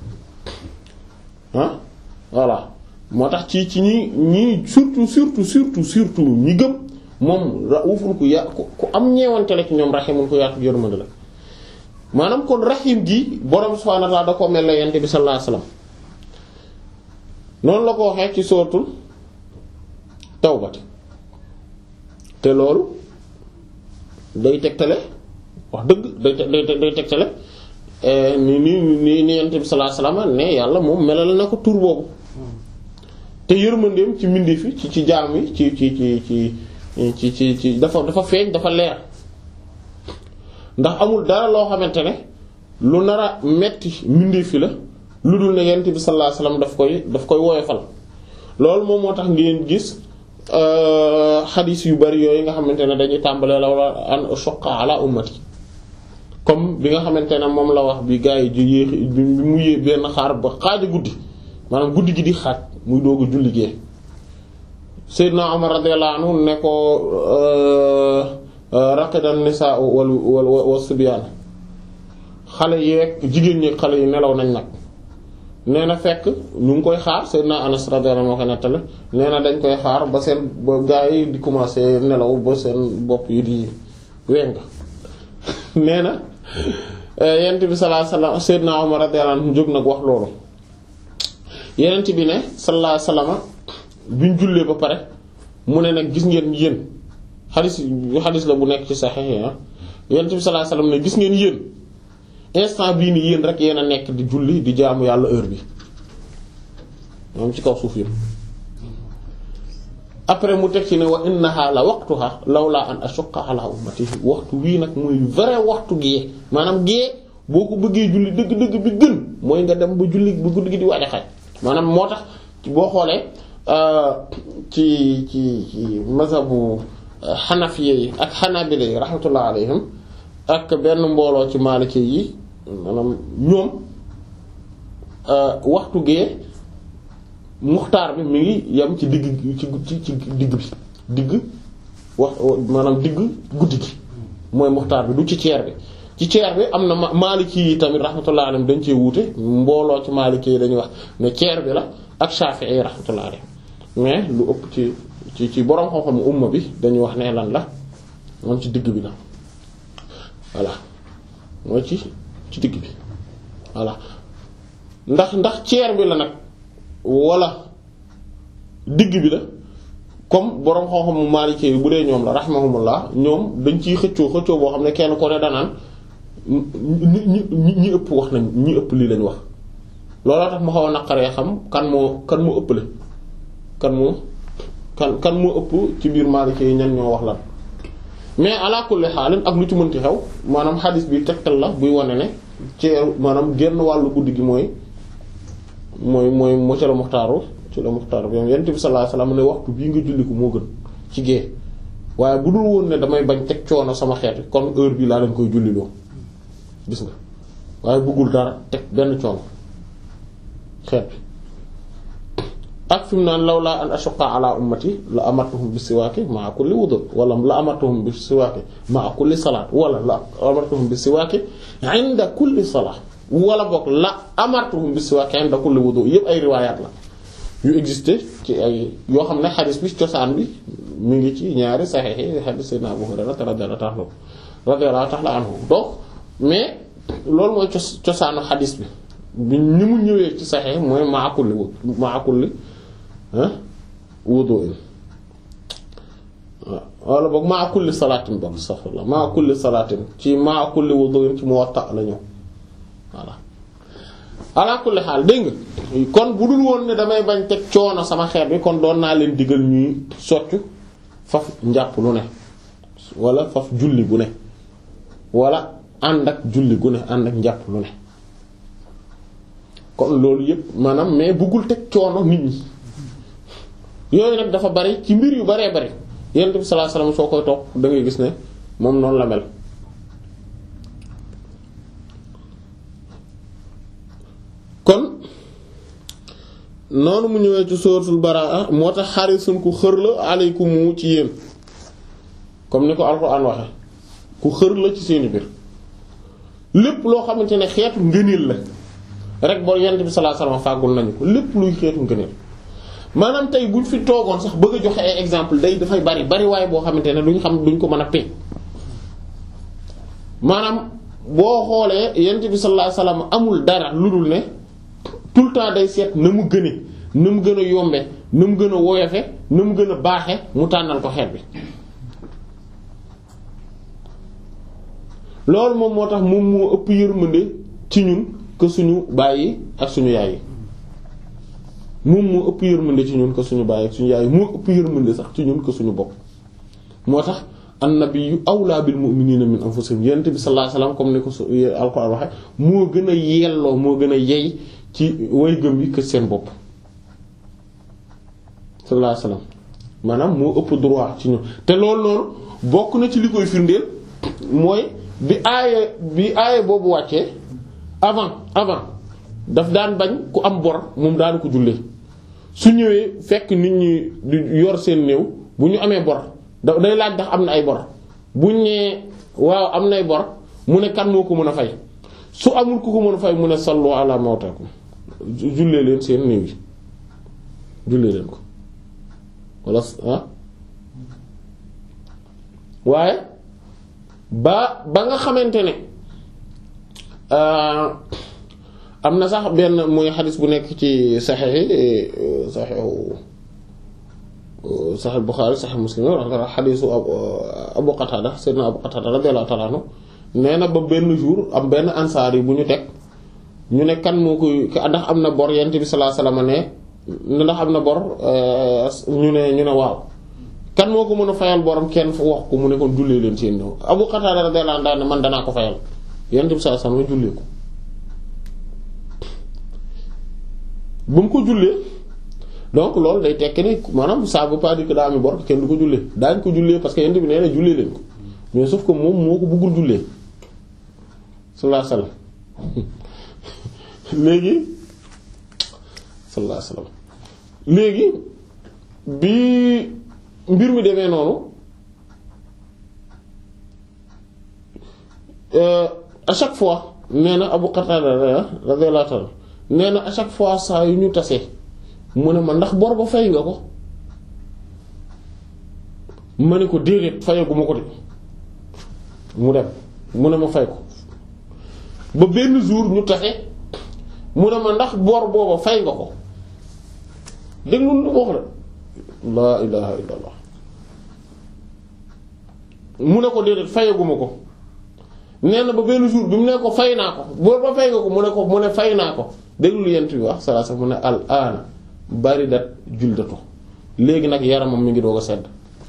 ah voilà moo tax ci ci ñi ñi surtout surtout surtout surtout ñi gëm moom raufun ku ya ku am ñeewante la ci ñoom rahimun ku yaatu yërmande la maanaam kon rahim gi borom subhaanahu wa ta'aala da ko mel la yent bi sallallahu alayhi wasallam noonu la ko waxee ci sootul tawbati te loolu day tegtale wax dëgg day day day tegtale ni ni ni ni yent bi sallallahu alayhi wasallam ne yàlla moom melal na ko tur boobu te yërmandeem ci mbindeef fi ci ci jaam yi ci ci ci ci ci ci ci dafa dafa feeñ dafa leer ndax amul dara loo xamante ne lu nar a metti mbindeef fi la lu dul ne yent bi sallallahu alayhi wasallam daf koy daf koy woyofal loolu moom moo tax ngeen gis xadiis yu bari yooyu nga xamante ne dañuy tàmbalee la wala an ushqa ala ummati comme bi nga xamante ne moom la wax bi gaa yi ji yéex bi mu yée benn xaar ba xaaja guddi maanaam guddi gi di xaaj muy doog a julli gee Seydina Umar radiyallahu anhu ne ko raqidan nisaa wal wal wal subyaan xale yeeg jigéen ñi xale yi nelaw nañ nag nee na fekk ñu ngi koy xaar Seydina Anas radiyallahu anhu moo ko nettali nee na dañ koy xaar ba seen ba gaa yi di commencer nelaw ba seen bopp yi di weng nee na yonent bi sallallahu alayhi wasallam Seydina Umar radiyallahu anhu jóg nag wax loolu yonent bi ne sallallahu alayhi wasallam biñ jullee ba pare mu ne nag gis ngeen yéen xadis xadis la bu nekk ci Sahih yi yonent bi sallallahu alayhi wasallam ne gis ngeen yéen instant bii nii yéen rek yéen a nekk di julli di jaamu yàlla heure bi moom ci kaw suuf yëpp après mu teg ci ne wa innaha la waqtuha lawla an ashqa ala ummati waxtu wii nag muy vrai waxtu gée maanaam gée boo ko bëggee julli dëgg-dëgg bi gën mooy nga dem ba julli ba guddi gi di waaj a xaj maanaam moo tax boo xoolee ci ci ci mazhabu xanafiye yi ak xanaabila yi rahmatullah alayhim ak benn mbooloo ci maaliki yi maanaam ñoom waxtu gee muxtaar bi mi ngi yem ci digg ci ci ci digg bi digg wax maanaam digg guddi gi mooy muxtaar bi du ci ceer bi ci ceer bi am na maaliki yi tamit rahmatullah alayhim dañ cee wuute mbooloo ci maaliki yi dañuy wax ne ceer bi la ak shafi'i yi rahmatullah alayhim mais lu ëpp ci ci ci borom xam-xam umma bi dañuy wax ne lan la moom ci digg bi la voilà mooy ci ci digg bi voilà ndax ndax ceer bi la nag wala digg bi la comme borom xam-xamu Maliki bu dee ñoom la rahimahumullah ñoom dañ ciy xëccoo xëccoo boo xam ne kenn ko ne danaan ñi ñi ñi ëpp wax nañ ñi ëpp lii lañ wax looloo tax mu xaw a naqaree xam kan moo kan moo ëppale kan moo kan kan moo ëpp ci biir Maliki yi ñan ñoo wax lan mais ala kulli xaalin ak lu ci mënti xew maanaam xadis bi tegtal la buy wane ne ceeru maanaam genn wàllu guddi gi mooy mooy mooy moo ci la muxtaaru ci la muxtaaru bi Yonent bi sallallahu alayhi wasallam ne waxtu bii nga julli ko moo gën ci gée waaye bu dul woon ne damay bañ teg coono sama xeet kon heure bi laa leen koy julliloo gis nga waaye bëggul dara teg benn coono xeet bi ak fi mu naan lawlaa an ashqa ala ummati la amartuhum bis siwaaki ma'a kulli wudu wala la amartuhum bis siwaaki ma'a kulli salaat wala la amartuhum bis siwaaki 'inda kulli salaat wala boog la amartuhum bis siwaaki 'inda kulli wudu yëpp ay riwaayaat la yu existé ci ay yoo xam ne xadis bi cosaan bi mu ngi ci ñaari saxiix yi xadis Seydina Abu Hurayra radiyallahu ta'ala anhu donc mais loolu mooy cos cosaanu xadis bi bi ni mu ñëwee ci saxiix mooy ma'a kulli wudu ma'a kulli wudu wala boog maa kulli salaatin boog astaghfirullah maa kulli salaatin ci maa kulli wudu'in ci Muwatta la ñëw voilà ala kulli xaal dégg nga kon bu dul woon ne damay bañ teg coono sama xeet bi kon doon naa leen digal ñuy soccu faf njàpp lu ne wala faf julli bu ne wala ànd ak julli gu ne ànd ak njàpp lu ne kon loolu yëpp maanaam mais bëggul teg coono nit ñi yooyu nag dafa bari ci mbir yu baree bari Yonent bi sallallahu alayhi wasallam soo koy toog da ngay gis ne moom noonu la mel kon noonu mu ñëwee ci suratul Baraa moo tax xarisun ku xër la alaykumu ci yéen comme ni ko Alxuraan waxe ku xër la ci seeni biir lépp loo xamante ne xeetu ngëneel la rek boo Yonent bi sallallahu alayhi wasallam fàggul nañu ko lépp luy xeetu ngëneel maanaam tey buñ fi toogoon sax bëgg a joxe ay exemple day dafay bari bari waaye boo xamante ne duñ xam duñ ko mën a peeg maanaam boo xoolee Yonent bi sallallahu alayhi wasallam amul dara lu dul ne tout le temps day seet na mu gëne na mu gën a yombe na mu gën a woyofe na mu gën a baaxe mu tànnal ko xeet bi loolu moom moo tax moom moo ëpp yërmande ci ñun que suñu baay yi ak suñu yaay yi moom moo ëpp yërmande ci ñun que suñu baay ak suñu yaay yi moo ëpp yërmande sax ci ñun que suñu bopp moo tax annabiyyu awlaa bil mu'minina min anfusihim yonent bi sallallahu alayhi wasallam comme ni ko Alxuraan waxe moo gën a yelloo moo gën a yey ci way gëm yi que seen bopp sallallahu alayhi wasallam maanaam moo ëpp droit ci ñun te loolu noonu bokk na ci li koy firndeel mooy bi aaye bi aaye boobu wàccee avant avant daf daan bañ ku am bor moom daanu ko jullee su ñëwee fekk nit ñi di yor seen néew bu ñu amee bor da day laaj ndax am na ay bor buñ nee waaw am nay bor mu ne kan moo ko mën a fay su amul ku ko mën a fay mu ne sallu ala mawtakum jullee leen seen néew yi jullee leen ko walla ah waaye ba ba nga xamante ne am na sax benn muy xadis bu nekk ci saxiix saxiixu saxiix Buxaari saxiix Muslim xadisu Abu Qatada sayyidina Abu Qatada radiyallahu ta'ala anhu nee na ba benn jour am benn ansaar yi bu ñu teg ñu ne kan moo koy ndax am na bor Yonent bi sallallahu alayhi wasallam ne ndax am na bor ñu ne ñu ne waaw kan moo ko mën a fayal borom kenn wax ko mu ne kon jullee leen seen néew Abu Qatada radiyallahu anhu ne man danaa ko fayal Yonent bi sallallahu alayhi wasallam jullee ko ba mu ko jullee donc loolu day tekki ne maanaam ça veut pas dire que daa am bor kenn du ko jullee daañ ko jullee parce que Yonent bi nee na jullee leen ko mais sauf que moom moo ko bëggul jullee sallallahu alayhi wasallam léegi sallallahu alayhi wasallam léegi bi mbir mi demee noonu à chaque fois nee na Abu Qatada radiyallahu ta'ala nee na à chaque fois saa yu ñu tasee mu ne ma ndax bor ba fay nga ko ma ne ko déedéet fayaguma ko de mu dem mu ne ma fay ko ba benn jour ñu tase mu ne ma ndax bor booba fay nga ko déglu lu wax de laa ilaha illallah mu ne ko déedéet fayaguma ko nee na ba benn jour bi mu ne ko fay naa ko bor ba fay nga ko mu ne ko mu ne fay naa ko déglu yent bi wax salaa sax mu ne al aana baridat juldatu léegi nag yaramam mi ngi doog a sedd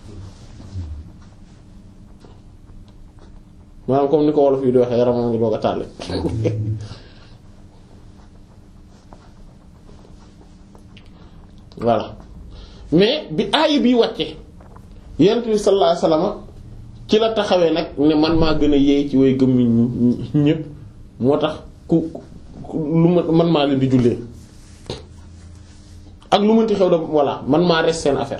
maanaam comme ni ko wolof yi di waxee yaramam mi ngi doog a tàlli voilà mais bi aaya bi wàcce yent bi sallallahu alayhi wasallam ci la taxawee nag ne man maa gën a yeey ci way gëm ñépp moo tax ku lu ma man maa leen di jullee ak lu mënti xew da voilà man maa res seen affaire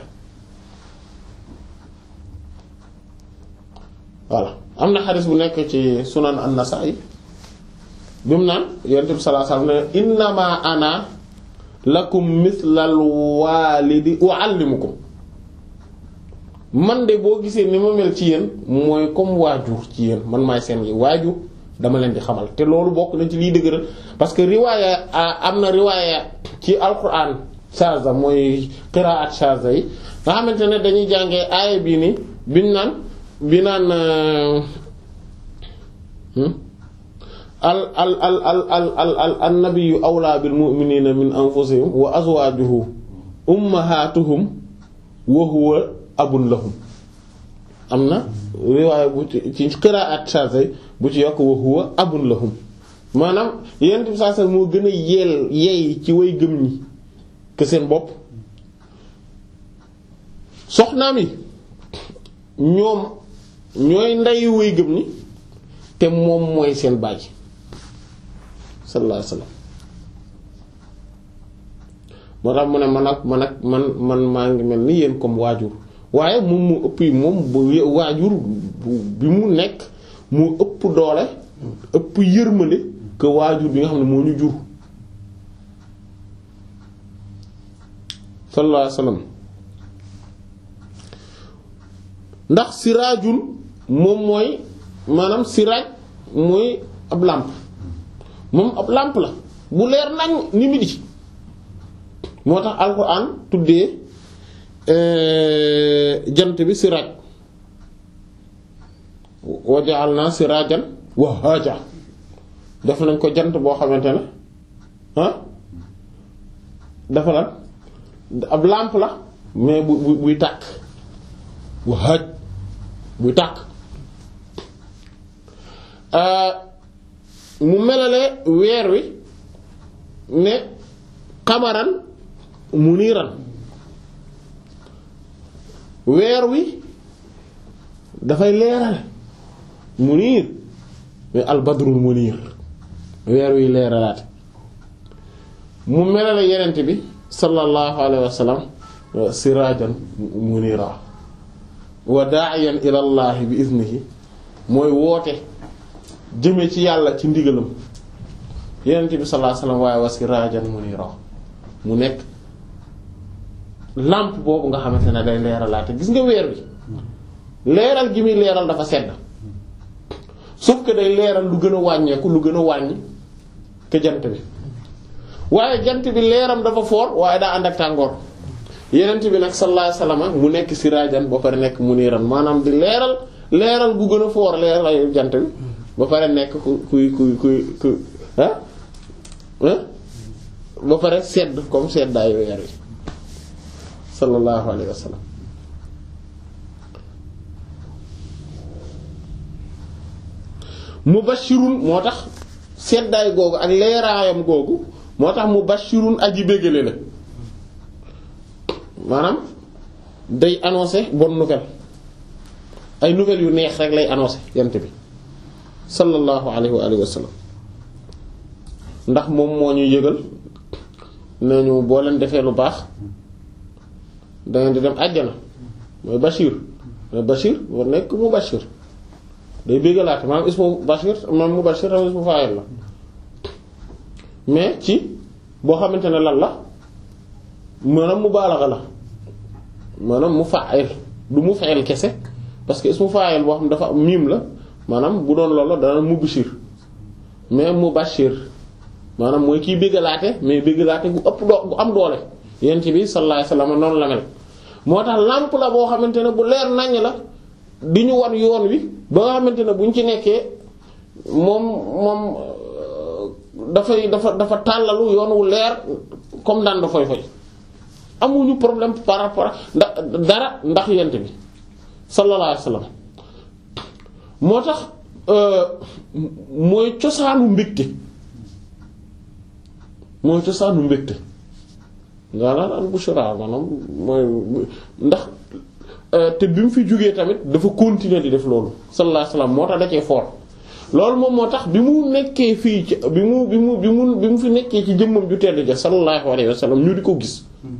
voilà am na xadis bu nekk ci sunan an-Nasa'i bi mu naan yonent bi sallallahu alayhi wasallam ne innama ana lakum mislal walidi uallimukum man de boo gisee ni ma mel ci yéen mooy comme waajur ci yéen man maay seen waajur dama leen di xamal te loolu bokk na ci liy dëgëral parce que riwaaya am na riwaaya ci alquran shaza mooy qiraat shaza yi nga xamante ne dañuy jàngee aaya bii ni biñ naan bi naan al al al al al al al annabiyyu awlaa bil mu'minina min anfusihim wa azwaajuhu ummahatuhum wa huwa abun lahum am na riwaaya bu ci ci qiraat shaza bu ci yokk wa huwa abun lahum maanaam yenent bi saa moo gën a yeel yeey ci way gëm ñi que seen bopp soxnaam yi ñoom ñooy ndeyu way gëm ñi te moom mooy seen baay sallallahu alayhi wasallam moo tax mu ne man ak man ak man man maa ngi mel ni yéen comme waajur waaye moom mu ëpp yi moom waajur bi mu nekk mu ëpp doole ëpp yërmande que waajur bi nga xam ne moo ñu jur sallallahu alayhi wasallam ndax siraajun moom mooy maanaam siraaj mooy ab làmp moom ab làmp la bu leer nañ ni midi moo tax alxuraan tuddee jant bi siraaj wa ja'alna siraajan wahaaja def nañ ko jant boo xamante ne ah dafa lan ab làmp la mais bu bu buy tàkk wahaaj buy tàkk mu melale weer wi ne xamaran muniiran weer wi dafay leeral muniir mais albadrul muniir weer wi leeralaat mu melale yenent bi sallallahu alayhi wa sallam sirajan munira wa da'iyan ila Allah bi iznihi mooy woote jëme ci yàlla ci ndigalam yenent bi sallallahu alayhi wa sallam waaye wa sirajan munira mu nekk lampe boobu nga xamante ne day leeralaate gis nga weer wi leeral gi muy leeral dafa sedd sauf que day leeral lu gën a wàññeeku lu gën a wàññi ke jant bi waaye jant bi leeram dafa foor waaye daa ànd ak tàngoor yenent bi nag sallallahu alayhi wasallam mu nekk siraajan ba pare nekk muniiran maanaam di leeral leeral gu gën a foor leeral jant bi ba pare nekk ku kuy kuy kuy ku ah ah ba pare sedd comme seddaay weer wi sallallahu alayhi wasallam mubashirun moo tax seddaay googu ak leeraayam googu moo tax mubashirun aji bégale la maanaam day annoncer bonne nouvelle ay nouvelles yu neex rek lay annoncer yant bi sallallahu alayhi wa alihi wa sallam ndax moom moo ñu yëgal nañu boo leen defee lu baax dangeen di dem àjjana mooy bashir mooy bashir war nekk mubashir day bégalaate maanaam ismu bashir maanaam mubashir am ismu fa'il la mais ci boo xamante ne lan la maanaam mubaalaxa la maanaam mu fa'il du mu fa'il kese parce que ismu fa'il boo xam dafa miim la maanaam bu doon loolu dana mubashir mais mubashir maanaam mooy kiy bégalaate mais bégalaate gu ëpp doo gu am doole yent bi sallallahu alayhi wasallam noonu la mel moo tax lampe la boo xamante ne bu leer naññ la di ñu wan yoon wi ba nga xamante ne buñ ci nekkee moom moom dafay dafa dafa tàllalu yoon wu leer comme daan da foy foy amuñu problème par rapport ndax dara ndax yent bi sallallahu alayhi wasallam moo tax mooy cosaanu mbégte mooy cosaanu mbégte nga naan al bushra maanaam mooy ndax te bi mu fi jógee tamit dafa continuer di def loolu sallallahu alayhi wasallam moo tax da cee fort loolu moom moo tax bi mu nekkee fii ci bi mu bi mu bi mu bi mu fi nekkee ci jëmmam ju tedd ja sallallahu alayhi wasallam ñu di ko gis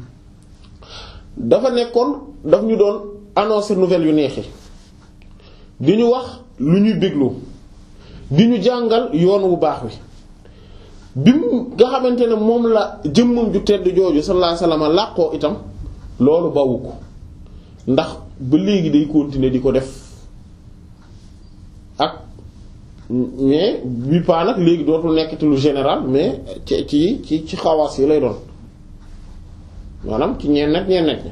dafa nekkoon daf ñu doon annoncer nouvelles yu neexi di ñu wax lu ñuy bégloo di ñu jàngal yoon wu baax wi bi mu nga xamante ne moom la jëmmam ju tedd jooju sallallahu alayhi wasallam làqoo itam loolu bawu ko ndax ba léegi day continuer di ko def ak mais bi paa nag léegi dootul nekkati lu général mais ci ci ci ci xawaas yi lay doon maanaam ci ñenn ñenn ñi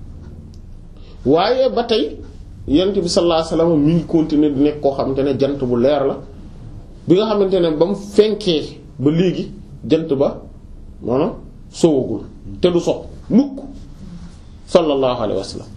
waaye ba tey yonent bi sallallahu alayhi wasallam mi ngi continuer di nekk koo xamante ne jant bu leer la bi nga xamante ne ba mu fenkee ba léegi jant ba maanaam sowagul te du so mukk sallallahu alayhi wasallam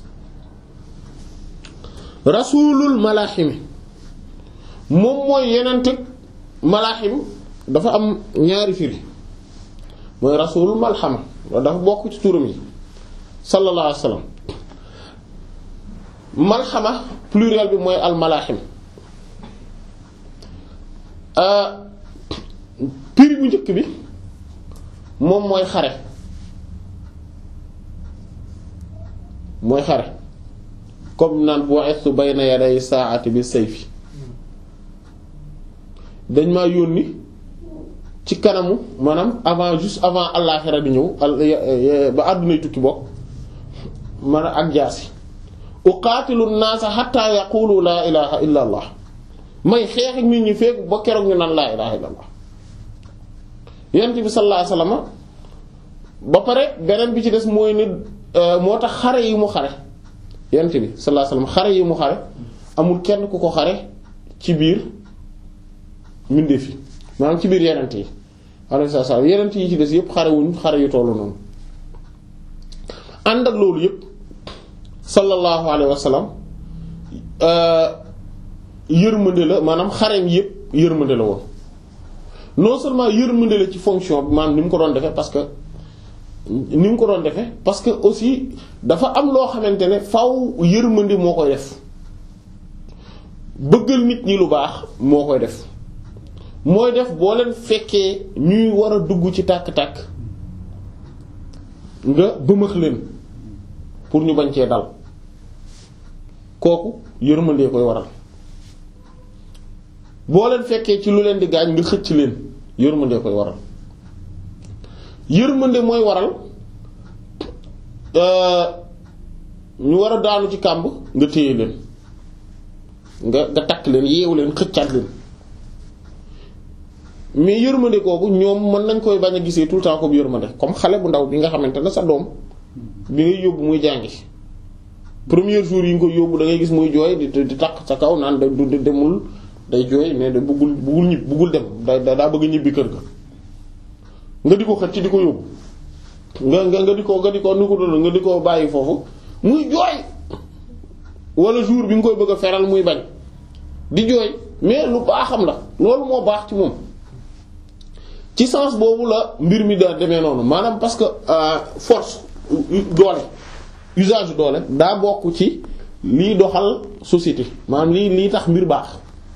rasulul malaaximi moom mooy yenente malaaxim dafa am ñaari firi mooy rasulul malxama dafa bokk ci turam yi sallallahu alayhi wasallam malxama pluriel bi mooy al malaaxim firi bu njëkk bi moom mooy xare mooy xare comme naan bu'ithtu bayna yaday saa'ati bi sayfi dañ maa yónni ci kanamu maanaam avant juste avant àllaaxira di ñëw ba àddunay tukki bokk man ak jaasi uqaatilu an-naasa hatta yaqulu laa ilaha illa allah may xeex ak nit ñi feek ba keroog ñu naan laa ilaha illa allah yonent bi sallallahu alayhi wasallam ba pare beneen bi ci des mooy ni moo tax xare yi mu xare yonent bi sallallahu alayhi wasallam xare yi mu xare amul kenn ku ko xare ci biir mbindeef yi maanaam ci biir yonent yi alayhi salaam yonent yi ci des yépp xare wuñ xare yu tollu noonu ànd ak loolu yépp sallallahu alayhi wasallam yërmande la maanaam xareem yépp yërmande la woon non seulement yërmande la ci fonction bi maanaam ni mu ko doon defee parce que ni mu ko doon defee parce que aussi dafa am loo xamante ne faw yërmande moo koy def bëggal nit ñi lu baax moo koy def mooy def boo leen fekkee ñuy war a dugg ci tàkk-tàkk nga bëmëx leen pour ñu bañ cee dal kooku yërmande koy waral boo leen fekkee ci lu leen di gaañ nga xëcc leen yërmande koy waral yërmande mooy waral ñu war a daanu ci kàmb nga téye leen nga nga takk leen yeewu leen xëccaat leen mais yërmande kooku ñoom mën nañ koy bañ a gisee tout le temps comme yërmande comme xale bu ndaw bi nga xamante ne sa doom bi ngay yóbbu muy jàngi premier jour yi nga koy yóbbu da ngay gis muy jooy di di takk sa kaw naan da du demul day jooy mais da buggul buggul ñib buggul dem da daa bëgg a ñibbi kër ga nga di ko xëcc di ko yóbbu nga nga nga di ko nga di ko nu ko doon nga di ko bàyyi foofu muy jooy wala jour bi nga koy bëgg a feral muy bañ di jooy mais lu baaxam la loolu moo baax ci moom ci sens boobu la mbir mi daa demee noonu maanaam parce que force doole usage doole daa bokk ci liy doxal société maanaam lii lii tax mbir baax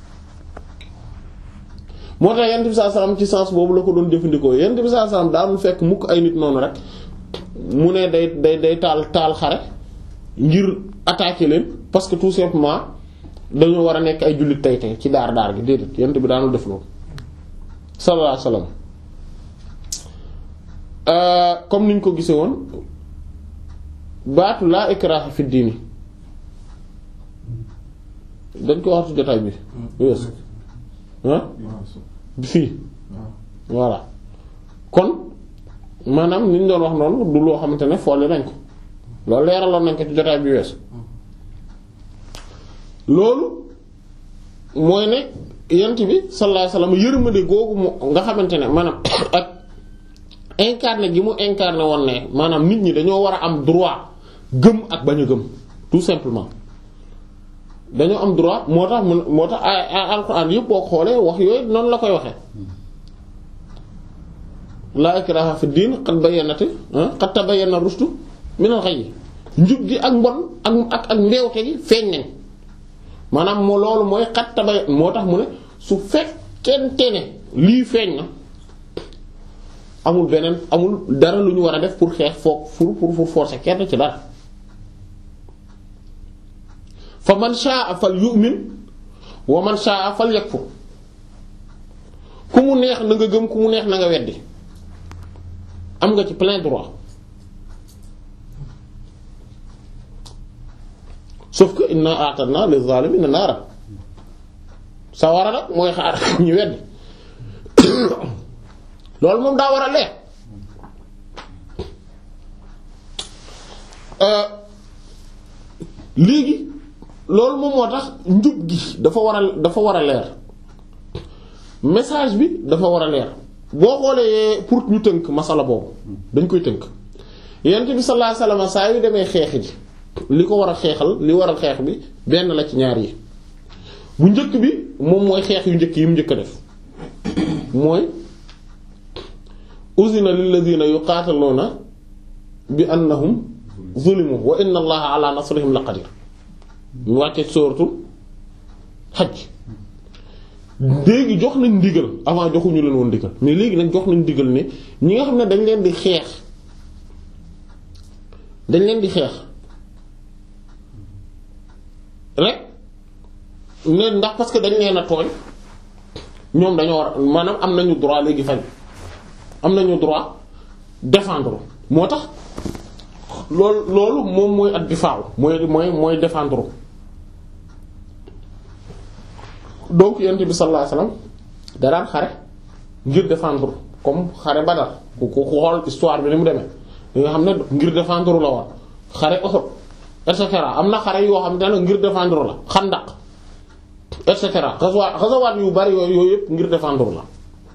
moo tax yonent bi sallallahu alayhi wasallam ci sens boobu la ko doon jëfandikoo yonent bi sallallahu alayhi wasallam daanul fekk mukk ay nit noonu rek mu ne day day day taal taal xare ngir attaquer leen parce que tout simplement dañoo war a nekk ay jullit tey tey ci daar daar gi déedéet yonent bi daanul def loolu sallallahu alayhi wasallam comme niñ ko gisee woon baatu laa ikraha fi diini dañ ko waxtu jotaay bi weesu ah bi fii voilà kon maanaam ni ñu doon wax noonu du loo xamante ne foole nañ ko loolu leeraloon nañ ko ci jotaay bi weesu loolu mooy ne yent bi sallallahu alayhi wasallam yërmande googu mu nga xamante ne maanaam ak incarné gi mu incarné woon ne maanaam nit ñi dañoo war a am droit gëm ak bañ a gëm tout simplement dañoo am droit moo tax mun moo tax ay alxuraan yëpp boo xoolee wax yooyu noonu la koy waxee laa ikraha fi diin qad bayyanati qad tabayyana rushdu minal ghayy njub gi ak mbon ak ak ak mbeewte gi feeñ nañ maanaam moo loolu mooy qad tabayyan moo tax mu ne su fekkente ne lii feeñ na amul beneen amul dara lu ñu war a def pour xeex foog pour pour pour forcer kenn ci dara fa man sha'a fal yu'min wa man sha'a fal yakfur ku mu neex na nga gëm ku mu neex na nga weddi am nga ci plein droit sauf que inna a'tadna lil zalimina naara sa war a nag mooy xaar ñu weddi loolu moom daa war a leer léegi loolu moom moo tax njub gi dafa war a dafa war a leer message bi dafa war a leer boo xoolee pour ñu tënk masala boobu dañ koy tënk yonent bi sallallahu alayhi wasallam saa yu demee xeex ji li ko war a xeexal li waral xeex bi benn la ci ñaar yi bu njëkk bi moom mooy xeex yu njëkk yi mu njëkk a def mooy uzina lilladhina yuqataluna bi annahum zulimu wa inna allaha ala nasrihim la qadir mu wàcce sóoratul Hajj léegi jox nañ ndigal avant joxuñu leen woon ndigal mais léegi nag jox nañ ndigal ne ñi nga xam ne dañ leen di xeex dañ leen di xeex rek ne ndax parce que dañ leen a tooñ ñoom dañoo war maanaam am nañu droit léegi fañ am nañu droit défendre moo tax loolu loolu moom mooy ak difaaw mooy mooy mooy défendre donc yonent bi sallallahu alayhi wasallam da daan xare ngir défendre comme xare Badar ku ku xool histoire bi ni mu demee li nga xam ne ngir défendre la woon xare Uhud et cetera am na xare yoo xam ne ngir défendre la Xandaq et cetera xasawaat xasawaat yu bari yooyu yooyu yëpp ngir défendre la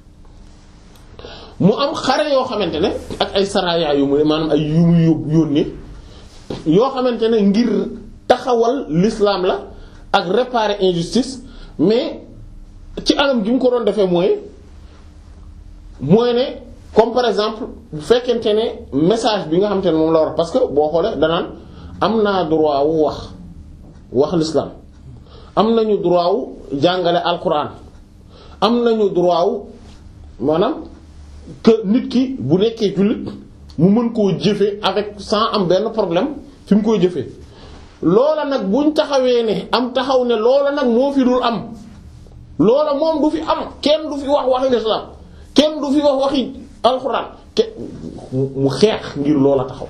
mu am xare yoo xamante ne ak ay saraya yu mu maanaam ay yu mu yób yónnee yoo xamante ne ngir taxawal l'islam la ak réparer injustice mais ci anam gi mu ko doon defee mooy mooy ne comme par exemple bu fekkente ne message bi nga xamante ne moom la war parce que boo xoolee danaan am naa droit wu wax wax l'islam am nañu droit wu jàngale alquran am nañu droit wu maanaam que nit ki bu nekkee jullit mu mën koo jëfe avec sans am benn problème fi mu koy jëfee loola nag buñ taxawee ne am taxaw ne loola nag moo fi dul am loola moom du fi am kenn du fi wax waxi l'islam kenn du fi wax waxi alxuraan ke mu xeex ngir loola taxaw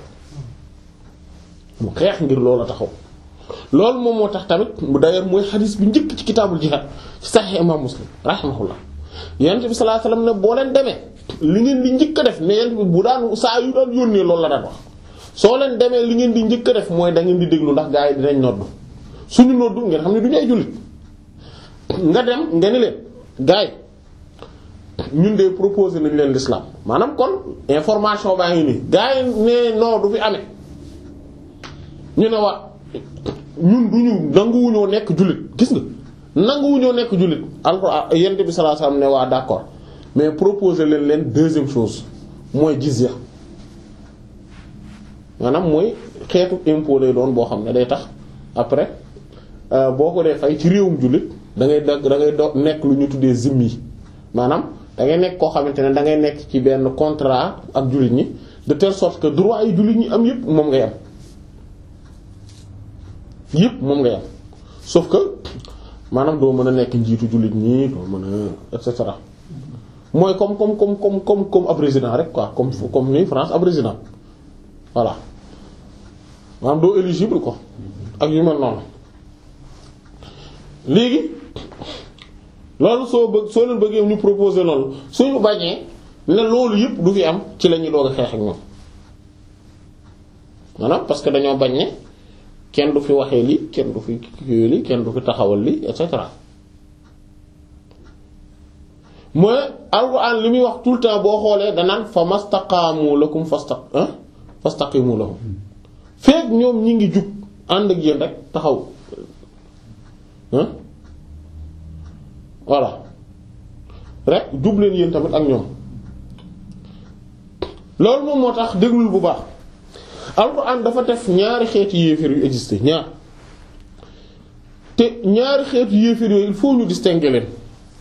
mu xeex ngir loola taxaw loolu moom moo tax tamit mu d'ailleurs mooy xadiis bi njëkk ci kitaabul jihaad ci Sahih imam Muslim rahimahullah yonent bi sallallahu alayhi wasallam ne boo leen demee li ngeen di njëkk a def ne yonent bi bu daan saa yu daan yónnee loolu la daan wax soo leen demee li ngeen di njëkk a def mooy da ngeen di déglu ndax gaa yi dinañ noddu suñu noddu ngeen xam ne du ñu ay jullit nga dem nga ni leen gaa yi ñun de proposé nañ leen l'islam maanaam kon information baa ngi nii gaa yi ne non du fi amee ñu ne wa ñun duñu nanguwuñoo nekk jullit gis nga nanguwuñoo nekk jullit alxuraan yonent bi sallallahu alayhi wasallam ne waa d'accord mais proposer leen leen deuxième chose mooy jizya maanaam mooy xeetu impôt lay doon boo xam ne day tax après boo ko dee fay ci réewum jullit da ngay dagg da ngay do nekk lu ñu tuddee zimmi maanaam da ngay nekk koo xamante ne da ngay nekk ci benn contrat ak jullit ñi de telle sorte que droit yi jullit ñi am yépp moom ngay am yépp moom ngay am sauf que maanaam doo mën a nekk njiitu jullit ñi doo mën a et cetera mooy comme comme comme comme comme comme ab président rek quoi comme comme ni France ab président voilà maanaam doo éligible ko ak yu mel noonu léegi loolu soo bëgg soo leen bëggee ñu proposer loolu suñu bañee ne loolu yëpp du fi am ci la ñuy doog a xeex ak ñoom maanaam parce que dañoo bañ ne kenn du fi waxee lii kenn du fi kiiwee lii kenn du fi taxawal lii et cetera mooy alxuraan li muy wax tout le temps boo xoolee danaan fa mastaqaamu lakum fastaq fastaqimu lahum feek ñoom ñi ngi jug ànd ak yéen rek taxaw ah voilà rek jub leen yéen tamit ak ñoom loolu moom moo tax déglul bu baax alxuraan dafa def ñaari xeeti yéeféer yu existé ñaar te ñaari xeetu yéeféer yooyu il faut ñu distinguer leen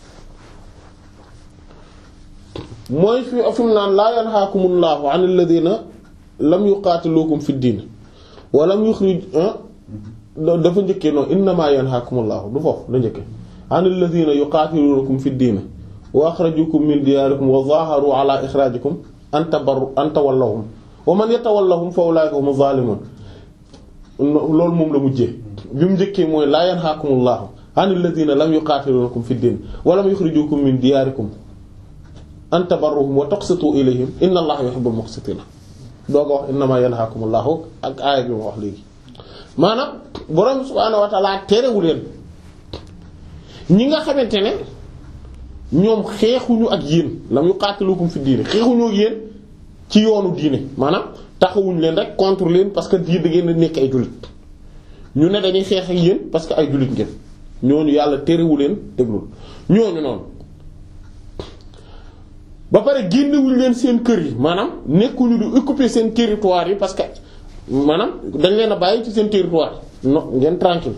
mooy fi fi mu naan laa yanhaakumullahu anil ladina lam yuqaatilukum fid diin wa lam yukhrij dafa njëkkee noonu innamaa yanhaakumullahu du foofu la njëkkee anil ladina yuqaatilukum fid diin wa akhrajukum min diyaarikum wa zaaharu ala ikhraajikum an tabarru an tawallahum wa man yatawallahum fa ulaa'ika humu zaalimuun loolu moom la mujjee bi mu njëkkee mooy laa yanhaakumullahu anil ladina lam yuqaatilukum fid diin wa lam yukhrijukum min diyaarikum an tabarruhum wa tuqsitu ilayhim inna allaha yuhibbul muqsitina doo ko wax innama yanhaakumullahu ak aaya bi ma wax léegi maanaam borom subhaanahu wa ta'ala terewu leen ñi nga xamante ne ñoom xeexuñu ak yéen lam yuqaatilukum fi diine xeexuñu ak yéen ci yoonu diine maanaam taxawuñu leen rek contre leen parce que di da ngeen a nekk ay jullit ñu ne dañuy xeex ak yéen parce que ay jullit ngeen ñooñu yàlla terewu leen déglul ñooñu noonu ba pare génnewuñu leen seen kër yi maanaam nekkuñu di occuper seen territoire yi parce que maanaam dañ leen a bàyyi ci seen territoire non ngeen tranquille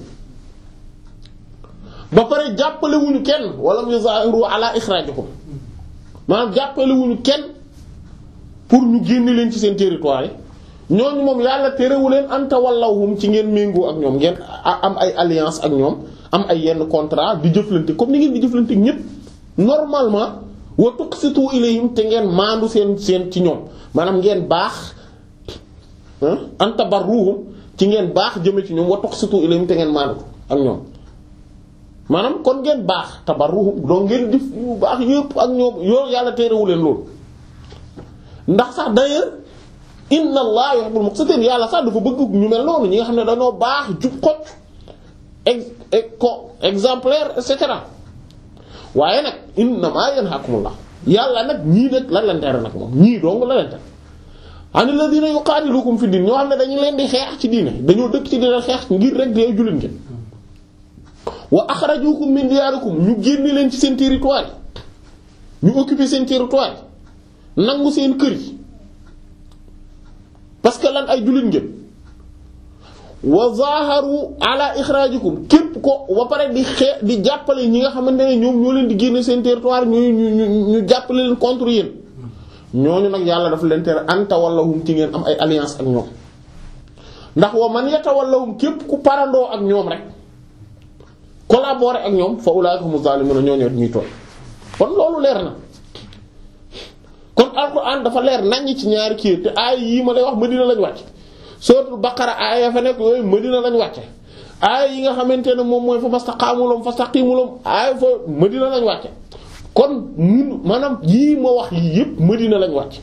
ba pare jàppalewuñu kenn wala yuzahiru ala ikhrajikum maanaam jàppalewuñu kenn pour ñu génne leen ci seen territoire yi ñooñu moom yàlla terewu leen anta wallahum ci ngeen méngoo ak ñoom ngeen am ay alliance ak ñoom am ay yenn contrat di jëflante comme ni ngeen di jëflante ak ñépp normalement wa tuqsitu ilayhim te ngeen maandu seen seen ci ñoom maanaam ngeen baax anta barruhum ci ngeen baax jëme ci ñoom wa tuqsitu ilayhim te ngeen maandu ak ñoom maanaam kon ngeen baax tabarruhum donc ngeen def yu baax yépp ak ñoom yow yàlla terewu leen loolu ndax sax d'ailleurs inna allah yuhibbul muqsitin yàlla sax dafa bëgg ñu mel noonu ñi nga xam ne dañoo baax jub xocc ex ko exemplaire et cetera waaye nag innamaa yanhaakumullah yàlla nag ñii nag lan leen tere nag moom ñii dong la leen tere ani alladhina yuqaatilukum fi diin ñoo xam ne dañu leen di xeex ci diine dañoo dëkk ci diine xeex ngir rek di jullit ngeen wa akhrajukum min diyarikum ñu génne leen ci seen territoire ñu occuper seen territoire nangu seen kër yi parce que lan ay jullit ngeen wa zaharu ala ikhrajikum képp ko ba pare di xee di jàppale ñi nga xamante ne ñoom ñoo leen di génne seen territoire ñu ñu ñu ñu jàppale leen contre yéen ñooñu nag yàlla dafa leen tere anta wallahum ci ngeen am ay alliance ak ñoom ndax wa man yatawallahum képp ku parandoo ak ñoom rek collaborer ak ñoom fa ulaa'ika humu zaalimuun ñooñu ñuy tooñ kon loolu leer na kon alxuraan dafa leer naññ ci ñaari kii te aay yii ma lay wax Madina lañ wàcc suuratul Baqara aay ya fa nekk yooyu Madina lañ wàcce aay yi nga xamante ne moom mooy fa mastaqaamu lahum fastaqiimu lahum aay fa Madina lañ wàcce kon mun maanaam yii ma wax yii yépp Madina lañ wàcc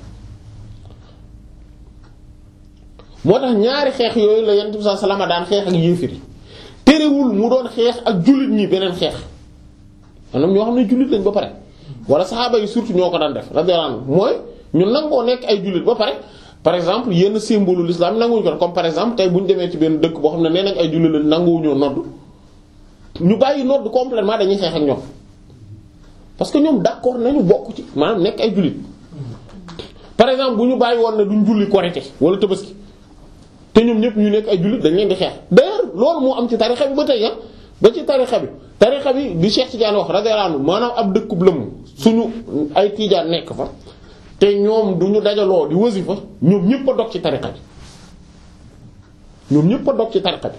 moo tax ñaari xeex yooyu la Yonent bi sallallahu alayhi wasallam daan xeex ak yéefir yi terewul mu doon xeex ak jullit ñi beneen xeex maanaam ñoo xam ne jullit lañ ba pare wala saxaaba yi surtout ñoo ko daan def radiyallahu anhu mooy ñu nangoo nekk ay jullit ba pare par exemple yenn symbole l'islam nanguwuñu ko comme par exemple tey bu ñu demee ci benn dëkk boo xam ne nee nañ ay jullit lañ nanguwuñoo nodd ñu bàyyi nodd complètement dañuy xeex ak ñoom parce que ñoom d'accord nañu bokk ci maanaam nekk ay jullit par exemple bu ñu bàyyi woon ne duñ julli korité wala tabaski te ñoom ñëpp ñu nekk ay jullit dañ leen di xeex d'ailleurs loolu moo am ci tarixa bi ba tey ya ba ci tarixa bi tarixa bi di Cheikh Tidiane wax radiyallahu anhu maanaam ab dëkkub lëmm suñu ay Tidiane nekk fa te ñoom duñu dajaloo di wasifa ñoom ñëpp a dog ci tarixa bi ñoom ñëpp a dog ci tarixa bi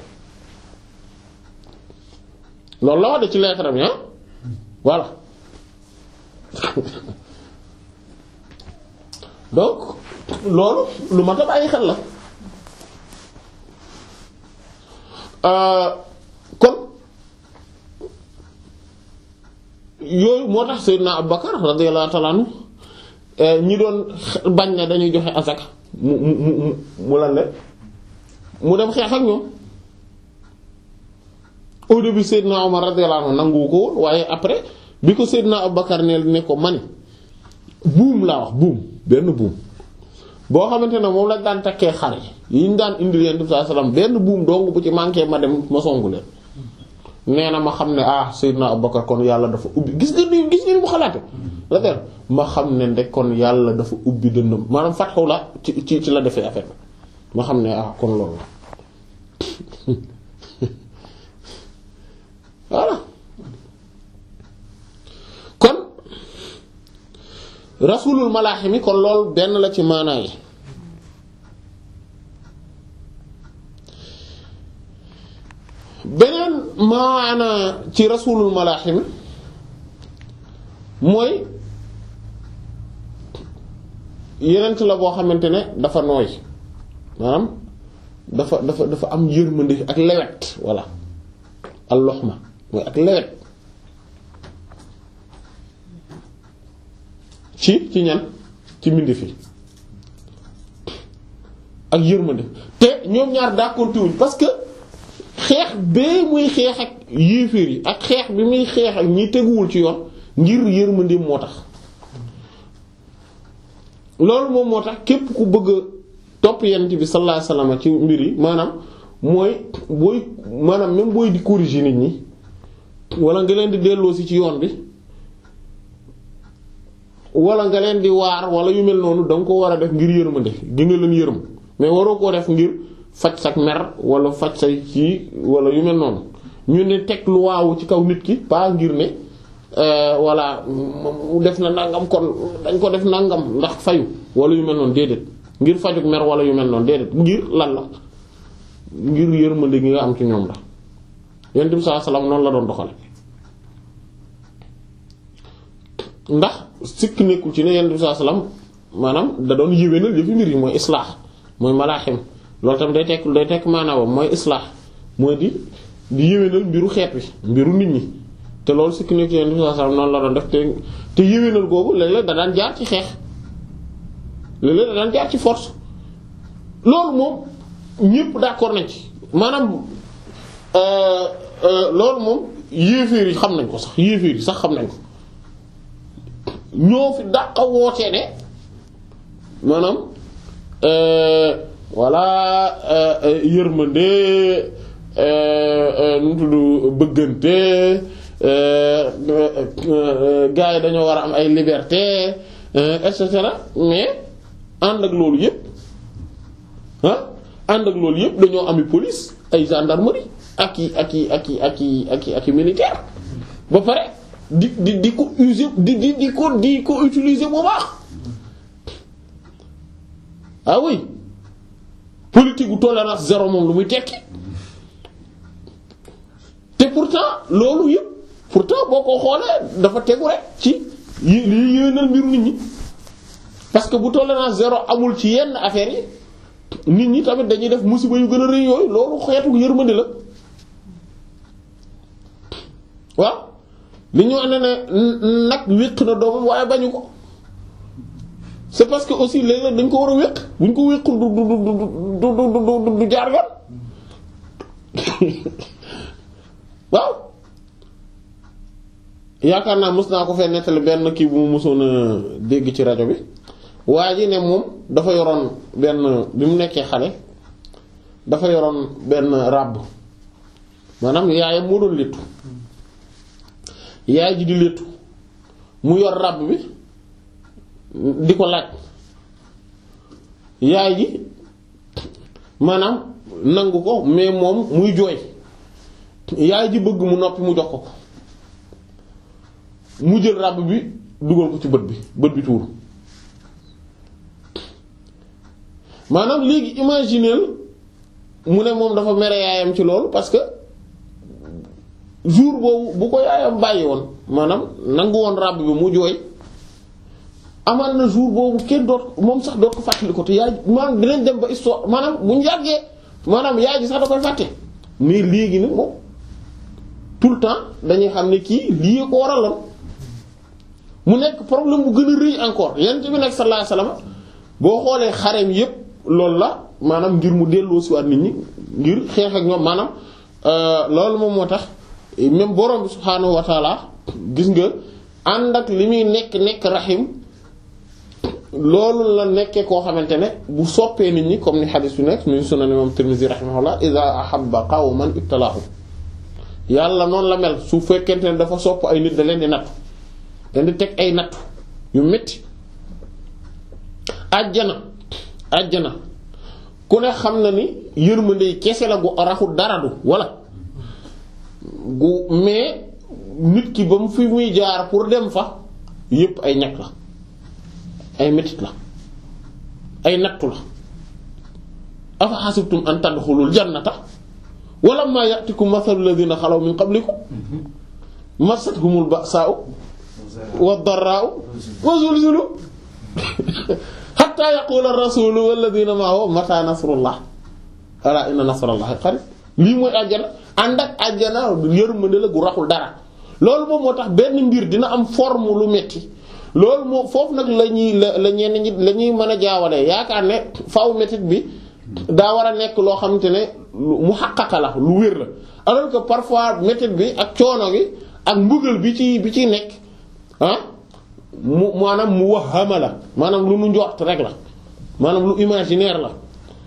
loolu la wax de ci lettre bi ah voilà donc loolu lu ma tam ay xel la kon yooyu moo tax Seydina Abubakar radiyallahu ta'ala anhu ñi doon bañ na dañuy joxe asaka mu mu mu mu lan la mu dem xeex ak ñoom au début Seydina Omar radiyallahu anhu nanguwu ko woon waaye après bi ko Seydina Abubakar ne ne ko mani buum laa wax buum benn buum boo xamante ne moom lañ daan takkee xar yi ñu daan indi leen sallallahu alayhi wasallam benn buum dong bu ci manqué ma dem ma songu leen nee na ma xam ne ah Seydina Abubakar kon yàlla dafa ubbi gis nga ni gis nga ni mu xalaate la der ma xam ne ndek kon yàlla dafa ubbi dënnam maanaam fatxu la ci ci ci la defee affaire ma xam ne ah kon loolu la voilà kon rasulul malaaximi kon loolu benn la ci maanaa yi beneen maanaa ci rasulul malaaximi mooy yenent la boo xamante ne dafa nooy maanaam dafa dafa dafa am yërmande ak lewet walla al loxma mooy ak lewet ci ci ñan ci mbindi fi ak yërmande te ñoom ñaar d'accord wuñ parce que xeex bee muy xeex ak yéeféer yi ak xeex bi muy xeex ak ñi teguwul ci yoon ngir yërmande moo tax loolu moom moo tax képp ku bëgg a topp yonent bi sallallahu alayhi wasallam ci mbir yi maanaam mooy booy maanaam même booy di corriger nit ñi wala nga leen di delloosi ci yoon bi wala nga leen di waar wala yu mel noonu danga ko war a def ngir yërmande gi nga leen yërëm mais waroo koo def ngir faj sak mer wala faj say ci wala yu mel noonu ñu ne teg lu waawu ci kaw nit ki pas ngir ne voilà def na nangam kon dañ ko def nangam ndax fayu wala yu mel noonu déedéet ngir fajuk mer wala yu mel noonu déedéet ngir lan la ngir yërmande gi nga am ci ñoom la Yonent bi sallallahu alayhi wasallam noonu la doon doxale ndax sikk nekkul ci ne Yonent bi sallallahu alayhi wasallam maanaam da doon yéwénal yëfi mbir yi mooy islaax mooy malaaxim loolu tam day tekk day tekk maanaam mooy islaax mooy di di yéwénal mbiru xeet wi mbiru nit ñi te loolu sikk nekkul ci Yonent bi sallallahu alayhi wasallam noonu la doon def te te yéwénal googu léeg-léeg da daan jaar ci xeex léeg-léeg da daan jaar ci force loolu moom ñépp d'accord nañ ci maanaam loolu moom yéeféer yi xam nañ ko sax yéeféer yi sax xam nañ ko ñoo fi dàqa wootee ne maanaam voilà yërmande nu mu tudd bëggante gars yi dañoo war a am ay liberté et cetera mais ànd ak loolu yépp ah ànd ak loolu yépp dañoo ami police ay gendarmerie ak i ak i ak i ak i ak i ak i militaire ba pare di di di ko user di di di ko di ko utiliser bu baax ah oui politique gu tolérance zéro moom lu muy tekki te pourtant loolu yëpp pourtant boo ko xoolee dafa tegu rek ci yi li yéenal mbiru nit ñi parce que bu tolérance zéro amul ci yenn affaires yi nit ñi tamit dañuy def musiba yu gën a rëy yooyu loolu xeetu yërmande la waaw li ñu ne ne nag wéq na doomam waaye bañu ko c'est parce que aussi léeg-léeg dañ ko war a wéq bu ñu ko wéqul du du du du du jaar yoon waaw yaakaar naa mës naa ko fee nettali benn kii bu mu mësoon a dégg ci rajo bi waa ji ne moom dafa yoroon benn bi mu nekkee xale dafa yoroon benn ràbb maanaam yaayam moo doon léttu yaay ji di léttu mu yor ràbb bi di ko laaj yaay ji maanaam nangu ko mais moom muy jooy yaay ji bëgg mu noppi mu jox ko ko mu jël ràbb bi dugal ko ci bët bi bët bi tuuru maanaam léegi imaginer mu ne moom dafa mere yaayam ci loolu parce que jour boobu bu ko yaayam bàyyi woon maanaam nangu woon ràbb bi mu jooy amal na jour boobu kenn doot moom sax doot ko fàttali ko te yaay maanaam dinañ dem ba histoire maanaam bu ñu yàggee maanaam yaay ji sax da koy fàtte mais léegi nag moom tout le temps dañuy xam ne kii lii ko waraloon mu nekk problème bu gën a rëy encore yonent bi nag sallallahu alayhi wasallam boo xoolee xareem yépp loolu la maanaam ngir mu delloo si waat nit ñi ngir xeex ak ñoom maanaam loolu moom moo tax même borom bi subhaanahu wa taala gis nga ànd ak li muy nekk nekk rahim loolu la nekkee koo xamante ne bu soppee nit ñi comme ni xadis bi nekk min sunan imam Tirmidhi rahimahullah iza ahabba qawman ibtalahum yàlla noonu la mel su fekkente ne dafa sopp ay nit da leen di nattu dañ di teg ay nattu yu metti àjjana àjjana ku ne xam na ni yërmande kese la gu raxul dara du walla gu mais nit ki ba mu fi muy jaar pour dem fa yépp ay ñàkk la ay mettit la ay nattu la afa hasibtum an tadkhulul jannata wala ma ya'tikum mathalul ladhina khalaw min qablikum massathumul ba'sa'u wad-dharra'u wa zulzilu hatta yaqula ar-rasulu wal ladhina ma'ahu mata nasrullah ala inna nasrallahi qarib lii mooy àjjana ànd ak àjjana yërmande la gu raxul dara loolu moom moo tax benn mbir dina am forme lu metti loolu moo foofu nag la ñuy la la ñenn ñi la ñuy mën a jaawalee yaakaar ne faaw mettit bi daa war a nekk loo xamante ne mu xaqaqa la lu wér la alors que parfois méthode bi ak coono gi ak mbugal bi ci bi ci nekk ah mu maanaam mu wahama la maanaam lu nu njort rek la maanaam lu imaginaire la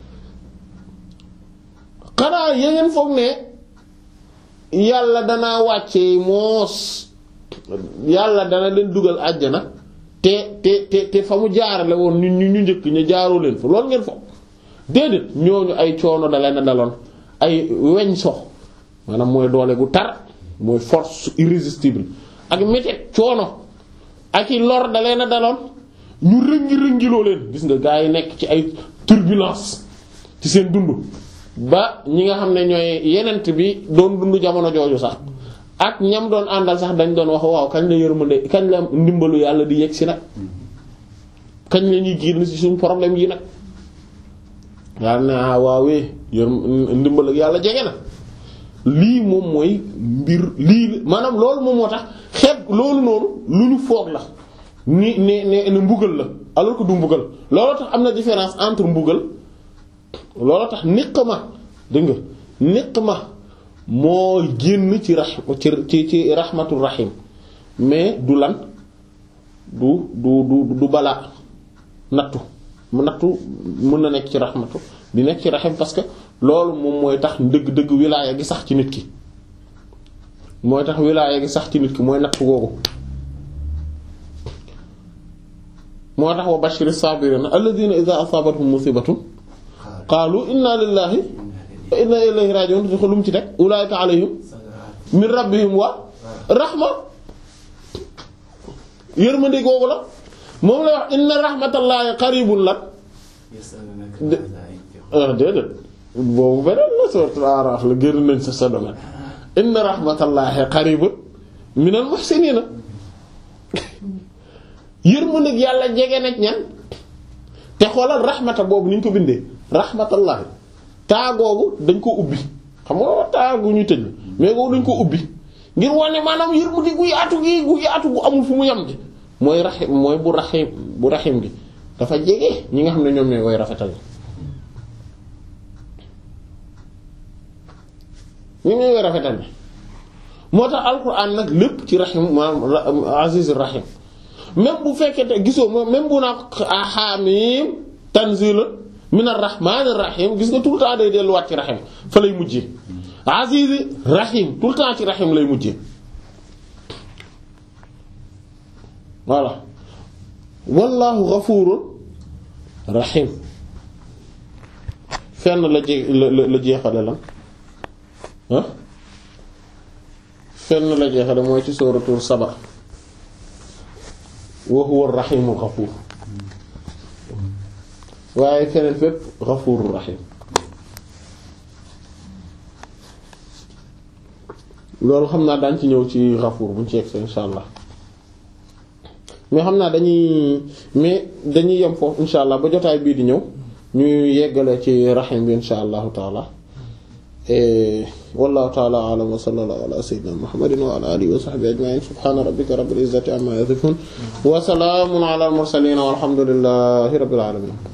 xanaa yéen foog ne yàlla danaa wàcce moos yàlla dana leen dugal àjjana te te te te fa mu jaarale woon ñu ñu njëkk ñu jaaroo leen fa loolu ngeen foog déedéet ñooñu ay coono da leen a daloon ay weñ sox maanaam mooy doole gu tar mooy force irrésistible ak métit coono ak i lor da leen a daloon ñu rëngi rëngiloo leen gis nga gaa yi nekk ci ay turbulence ci seen dund ba ñi nga xam ne ñooy yenent bi doon dund jamono jooju sax ak ñam doon àndal sax dañ doon wax waaw kañ la yërmande kañ la ndimbalu yàlla di yegg si nag kañ la ñuy génn ci suñu problème yi nag yàlla ne ah waawee yër ndimbal ak yàlla jege na lii moom mooy mbir lii maanaam loolu moom moo tax xeet loolu noonu lu ñu foog la ni ne ne ne mbugal la alors que du mbugal looloo tax am na différence entre mbugal looloo tax niqma dégg nga niqma moo génn ci rax ci ci rahmatur rahim mais du lan du du du du balaa nattu mu nattu mën na nekk ci rahmatu di nekk ci rahim parce que loolu moom mooy tax dëgg-dëgg wilaaya gi sax ci nit ki mooy tax wilaaya gi sax ci nit ki mooy nattu googu moo tax wa bashiri saabiriina alladhiina idhaa asaabathum musiibatun qaalu inna lillahi wa inna ilayhi raaji'uun te lu mu ci teg ulaa'ika alayhim min rabbihim wa rahma yërmande googu la moom lay wax inna rahmatallahi qaribun la déedéet boobu beneen la suuratul A'raaf la génn nañ sa sa domaine inna rahmatallahi qaribun minal muhsiniina yërmandeeg yàlla jege nag ñan te xoolal rahmata boobu ni ñu ko bindee rahmatallahi taa googu dañ ko ubbi xam nga taa gu ñuy tëj mais googu dañ ko ubbi ngir wane maanaam yërmande gu yaatu gi gu yaatu gu amul fu mu yam gi mooy raxim mooy bu raxim bu raxim gi dafa jege ñi nga xam ne ñoom ñooy koy rafetal ñi ñooy koy rafetal moo tax alxuraan nag lépp ci raxim maanaam azizur raxim même bu fekkee te gisoo même bu naa xaamim tanzil minar rahmanir rahim gis nga tout le temps day delluwaat ci raxim fa lay mujjee aziz rahim tout le temps ci raxim lay mujjee voilà wallahu ghafurur rahim fenn la je la la jeexale lan ah fenn la jeexale mooy ci suratul Saba wa huwa ar-rahimul ghafur waaye feneen fépp ghafurur rahim loolu xam naa daañ ci ñëw ci ghafur buñ ci yegg insha allah mais xam naa dañuy mais dañuy yem foofu insha allah ba jotaay bii di ñëw ñu yeggale ci rahim bi insha allahu taala wallahu taala a'lam wa sallallahu ala sayyidina muhammadin wa ala alihi wa sahbihi ajma'in subhana rabbika rabbil izzati amma yasifun wa salamun ala al mursalin walhamdulillahi rabbil alamin